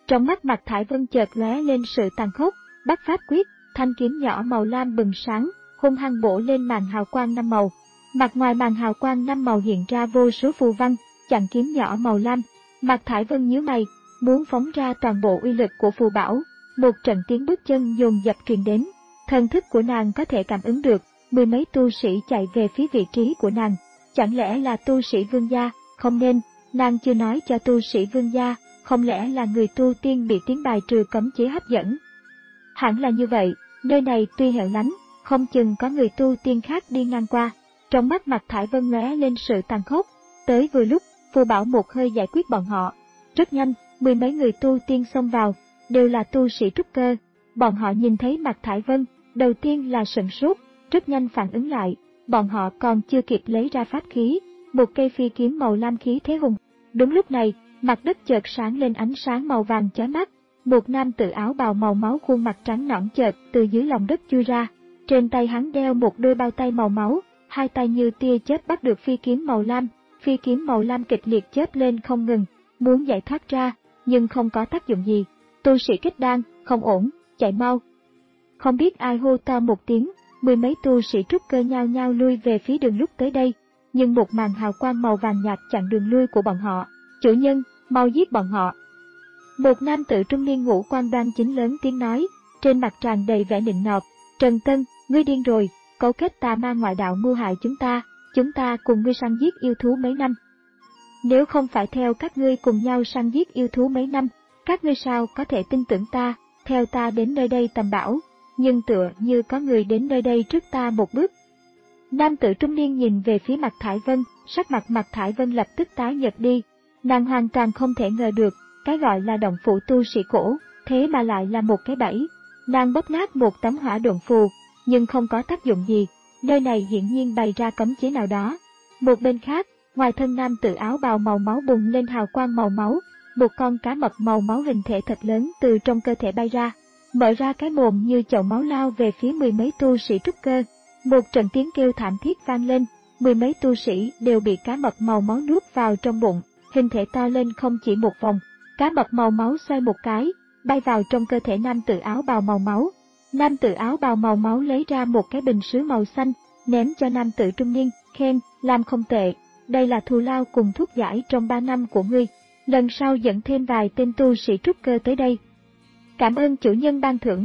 Speaker 1: Trong mắt Mạc Thải Vân chợt lóe lên sự tàn khốc, bắt pháp quyết, thanh kiếm nhỏ màu lam bừng sáng, hung hăng bổ lên màn hào quang năm màu. Mặt ngoài màn hào quang năm màu hiện ra vô số phù văn, chặn kiếm nhỏ màu lam. Mạc Thải Vân nhíu mày, muốn phóng ra toàn bộ uy lực của phù bảo. Một trận tiếng bước chân dồn dập truyền đến, thần thức của nàng có thể cảm ứng được, mười mấy tu sĩ chạy về phía vị trí của nàng. Chẳng lẽ là tu sĩ Vương gia? Không nên, nàng chưa nói cho tu sĩ Vương gia, không lẽ là người tu tiên bị tiếng bài trừ cấm chế hấp dẫn? Hẳn là như vậy, nơi này tuy hẻo lánh, không chừng có người tu tiên khác đi ngang qua. Trong mắt Mạc Thải Vân lóe lên sự tàn khốc, tới vừa lúc, phù bảo một hơi giải quyết bọn họ. Rất nhanh, mười mấy người tu tiên xông vào, đều là tu sĩ trúc cơ. Bọn họ nhìn thấy Mạc Thải Vân, đầu tiên là sửng sốt, rất nhanh phản ứng lại, bọn họ còn chưa kịp lấy ra pháp khí, một cây phi kiếm màu lam khí thế hùng. Đúng lúc này, mặt đất chợt sáng lên ánh sáng màu vàng chói mắt, một nam tử áo bào màu máu khuôn mặt trắng nõn chợt từ dưới lòng đất chui ra, trên tay hắn đeo một đôi bao tay màu máu, hai tay như tia chớp bắt được phi kiếm màu lam, phi kiếm màu lam kịch liệt chớp lên không ngừng, muốn giải thoát ra, nhưng không có tác dụng gì. Tu sĩ kết đan, không ổn, chạy mau. Không biết ai hô to một tiếng, mười mấy tu sĩ trúc cơ nhao nhao lui về phía đường lúc tới đây, nhưng một màn hào quang màu vàng nhạt chặn đường lui của bọn họ. Chủ nhân, mau giết bọn họ. Một nam tử trung niên ngũ quan đoan chính lớn tiếng nói, trên mặt tràn đầy vẻ nịnh nọt. Trần Tân, ngươi điên rồi, cấu kết tà ma ngoại đạo mưu hại chúng ta, chúng ta cùng ngươi săn giết yêu thú mấy năm. Nếu không phải theo các ngươi cùng nhau săn giết yêu thú mấy năm, các ngươi sao có thể tin tưởng ta, theo ta đến nơi đây tầm bảo, nhưng tựa như có người đến nơi đây trước ta một bước. Nam tử trung niên nhìn về phía Mạc Thải Vân, sắc mặt Mạc Thải Vân lập tức tái nhợt đi. Nàng hoàn toàn không thể ngờ được, cái gọi là động phủ tu sĩ cổ, thế mà lại là một cái bẫy. Nàng bóp nát một tấm hỏa độn phù, nhưng không có tác dụng gì, nơi này hiển nhiên bày ra cấm chế nào đó. Một bên khác, ngoài thân nam tử áo bào màu máu bùng lên hào quang màu máu, một con cá mập màu máu hình thể thật lớn từ trong cơ thể bay ra, mở ra cái mồm như chậu máu lao về phía mười mấy tu sĩ trúc cơ. Một trận tiếng kêu thảm thiết vang lên, mười mấy tu sĩ đều bị cá mập màu máu nuốt vào trong bụng, hình thể to lên không chỉ một vòng. Cá mập màu máu xoay một cái, bay vào trong cơ thể nam tử áo bào màu máu. Nam tử áo bào màu máu lấy ra một cái bình sứ màu xanh, ném cho nam tử trung niên, khen, làm không tệ, đây là thù lao cùng thuốc giải trong ba năm của ngươi, lần sau dẫn thêm vài tên tu sĩ trúc cơ tới đây. Cảm ơn chủ nhân ban thưởng.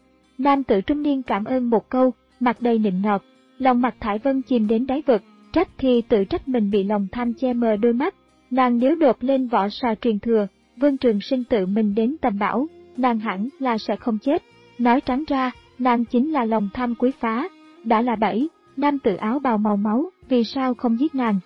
Speaker 1: Nam tử trung niên cảm ơn một câu, mặt đầy nịnh nọt, lòng Mạc Thải Vân chìm đến đáy vực, trách thì tự trách mình bị lòng tham che mờ đôi mắt. Nàng nếu đột lên võ sò truyền thừa, Vương Trường Sinh tự mình đến tầm bảo, nàng hẳn là sẽ không chết. Nói trắng ra, nàng chính là lòng tham quấy phá, đã là bẫy, nam tử áo bào màu máu, vì sao không giết nàng?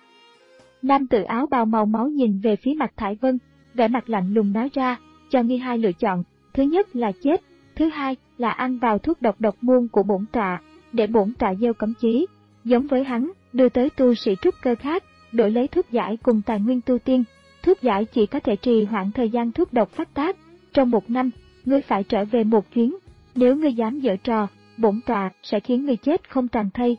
Speaker 1: Nam tử áo bào màu máu nhìn về phía Mạc Thải Vân, vẻ mặt lạnh lùng nói ra, cho ngươi hai lựa chọn, thứ nhất là chết, thứ hai là ăn vào thuốc độc độc môn của bổn tọa, để bổn tọa gieo cấm chí, giống với hắn, đưa tới tu sĩ trúc cơ khác, đổi lấy thuốc giải cùng tài nguyên tu tiên. Thuốc giải chỉ có thể trì hoãn thời gian thuốc độc phát tác, trong một năm, ngươi phải trở về một chuyến, nếu ngươi dám giở trò, bổn tọa sẽ khiến ngươi chết không toàn thây.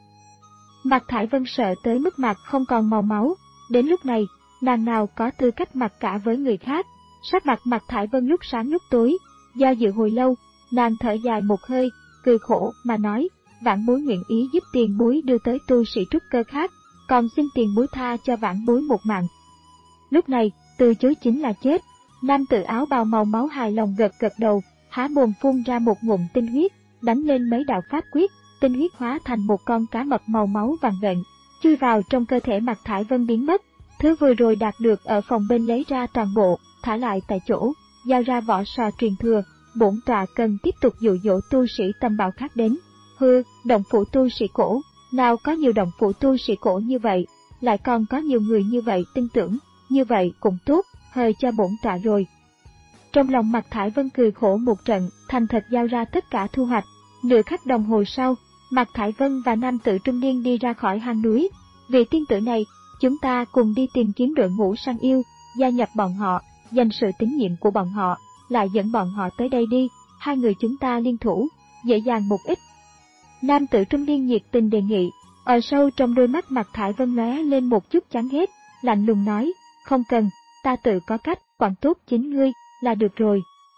Speaker 1: Mạc Thải Vân sợ tới mức mặt không còn màu máu, đến lúc này, nàng nào có tư cách mặc cả với người khác. Sắc mặt Mạc Thải Vân lúc sáng lúc tối, do dự hồi lâu, nàng thở dài một hơi, cười khổ mà nói, vãn bối nguyện ý giúp tiền bối đưa tới tu sĩ trúc cơ khác, còn xin tiền bối tha cho vãn bối một mạng. Lúc này, từ chối chính là chết. Nam tử áo bào màu máu hài lòng gật gật đầu, há mồm phun ra một ngụm tinh huyết, đánh lên mấy đạo pháp quyết, tinh huyết hóa thành một con cá mập màu máu vàng vện, chui vào trong cơ thể Mạc Thải Vân biến mất. Thứ vừa rồi đạt được ở phòng bên lấy ra toàn bộ, thả lại tại chỗ, giao ra vỏ sò truyền thừa, bổn tọa cần tiếp tục dụ dỗ tu sĩ tầm bảo khác đến. Hừ, động phủ tu sĩ cổ, nào có nhiều động phủ tu sĩ cổ như vậy, lại còn có nhiều người như vậy tin tưởng, như vậy cũng tốt, hời cho bổn tọa rồi. Trong lòng Mạc Thải Vân cười khổ một trận, thành thật giao ra tất cả thu hoạch. Nửa khắc đồng hồ sau, Mạc Thải Vân và nam tử trung niên đi ra khỏi hang núi. Vị tiên tử này, chúng ta cùng đi tìm kiếm đội ngũ săn yêu, gia nhập bọn họ, giành sự tín nhiệm của bọn họ, lại dẫn bọn họ tới đây đi, hai người chúng ta liên thủ, dễ dàng một ít. Nam tử trung niên nhiệt tình đề nghị, ở sâu trong đôi mắt Mạc Thải Vân lóe lên một chút chán ghét, lạnh lùng nói, không cần, ta tự có cách, quản tốt chính ngươi, là được rồi.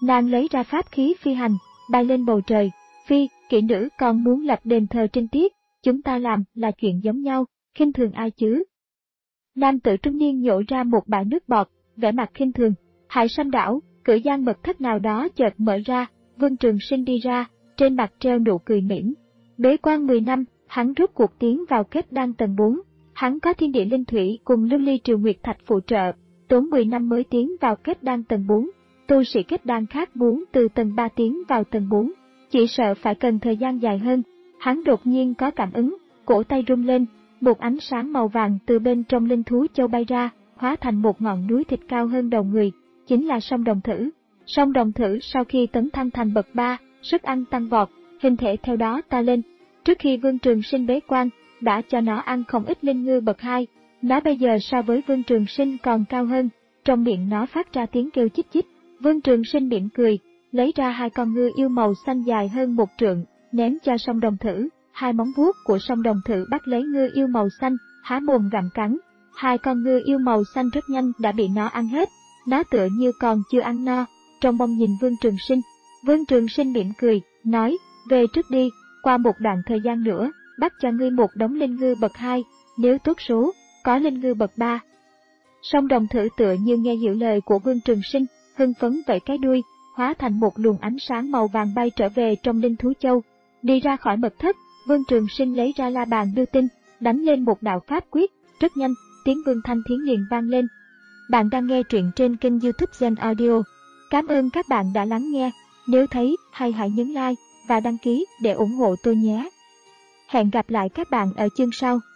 Speaker 1: Nàng lấy ra pháp khí phi hành, bay lên bầu trời. Phi, kỹ nữ còn muốn lập đền thờ trinh tiết, chúng ta làm là chuyện giống nhau, khinh thường ai chứ? Nam tử trung niên nhổ ra một bãi nước bọt, vẻ mặt khinh thường. Hải Sâm đảo, cửa gian mật thất nào đó chợt mở ra, Vương Trường Sinh đi ra, trên mặt treo nụ cười mỉm. Bế quan mười năm, hắn rút cuộc tiến vào kết đan tầng bốn. Hắn có thiên địa linh thủy cùng lưu ly triều nguyệt thạch phụ trợ, tốn mười năm mới tiến vào kết đan tầng bốn. Tu sĩ kết đan khác muốn từ tầng ba tiến vào tầng bốn, chỉ sợ phải cần thời gian dài hơn. Hắn đột nhiên có cảm ứng, cổ tay rung lên, một ánh sáng màu vàng từ bên trong linh thú châu bay ra, hóa thành một ngọn núi thịt cao hơn đầu người, chính là song đồng thử. Song đồng thử sau khi tấn thăng thành bậc ba, sức ăn tăng vọt, hình thể theo đó ta lên. Trước khi Vương Trường Sinh bế quan, đã cho nó ăn không ít linh ngư bậc hai, nó bây giờ so với Vương Trường Sinh còn cao hơn, trong miệng nó phát ra tiếng kêu chích chích. Vương Trường Sinh mỉm cười, lấy ra hai con ngư yêu màu xanh dài hơn một trượng, ném cho song đồng thử. Hai móng vuốt của song đồng thử bắt lấy ngư yêu màu xanh, há mồm gặm cắn. Hai con ngư yêu màu xanh rất nhanh đã bị nó ăn hết, nó tựa như còn chưa ăn no, trông mong nhìn Vương Trường Sinh. Vương Trường Sinh mỉm cười, nói, về trước đi, qua một đoạn thời gian nữa, bắt cho ngươi một đống linh ngư bậc hai, nếu tốt số, có linh ngư bậc ba. Song đồng thử tựa như nghe hiểu lời của Vương Trường Sinh, hưng phấn vẫy cái đuôi, hóa thành một luồng ánh sáng màu vàng bay trở về trong linh thú châu. Đi ra khỏi mật thất, Vương Trường Sinh lấy ra la bàn đưa tin, đánh lên một đạo pháp quyết, rất nhanh, tiếng Vương Thanh Thiến liền vang lên. Bạn đang nghe truyện trên kênh YouTube Gen Audio. Cảm ơn các bạn đã lắng nghe, nếu thấy hay hãy nhấn like và đăng ký để ủng hộ tôi nhé. Hẹn gặp lại các bạn ở chương sau.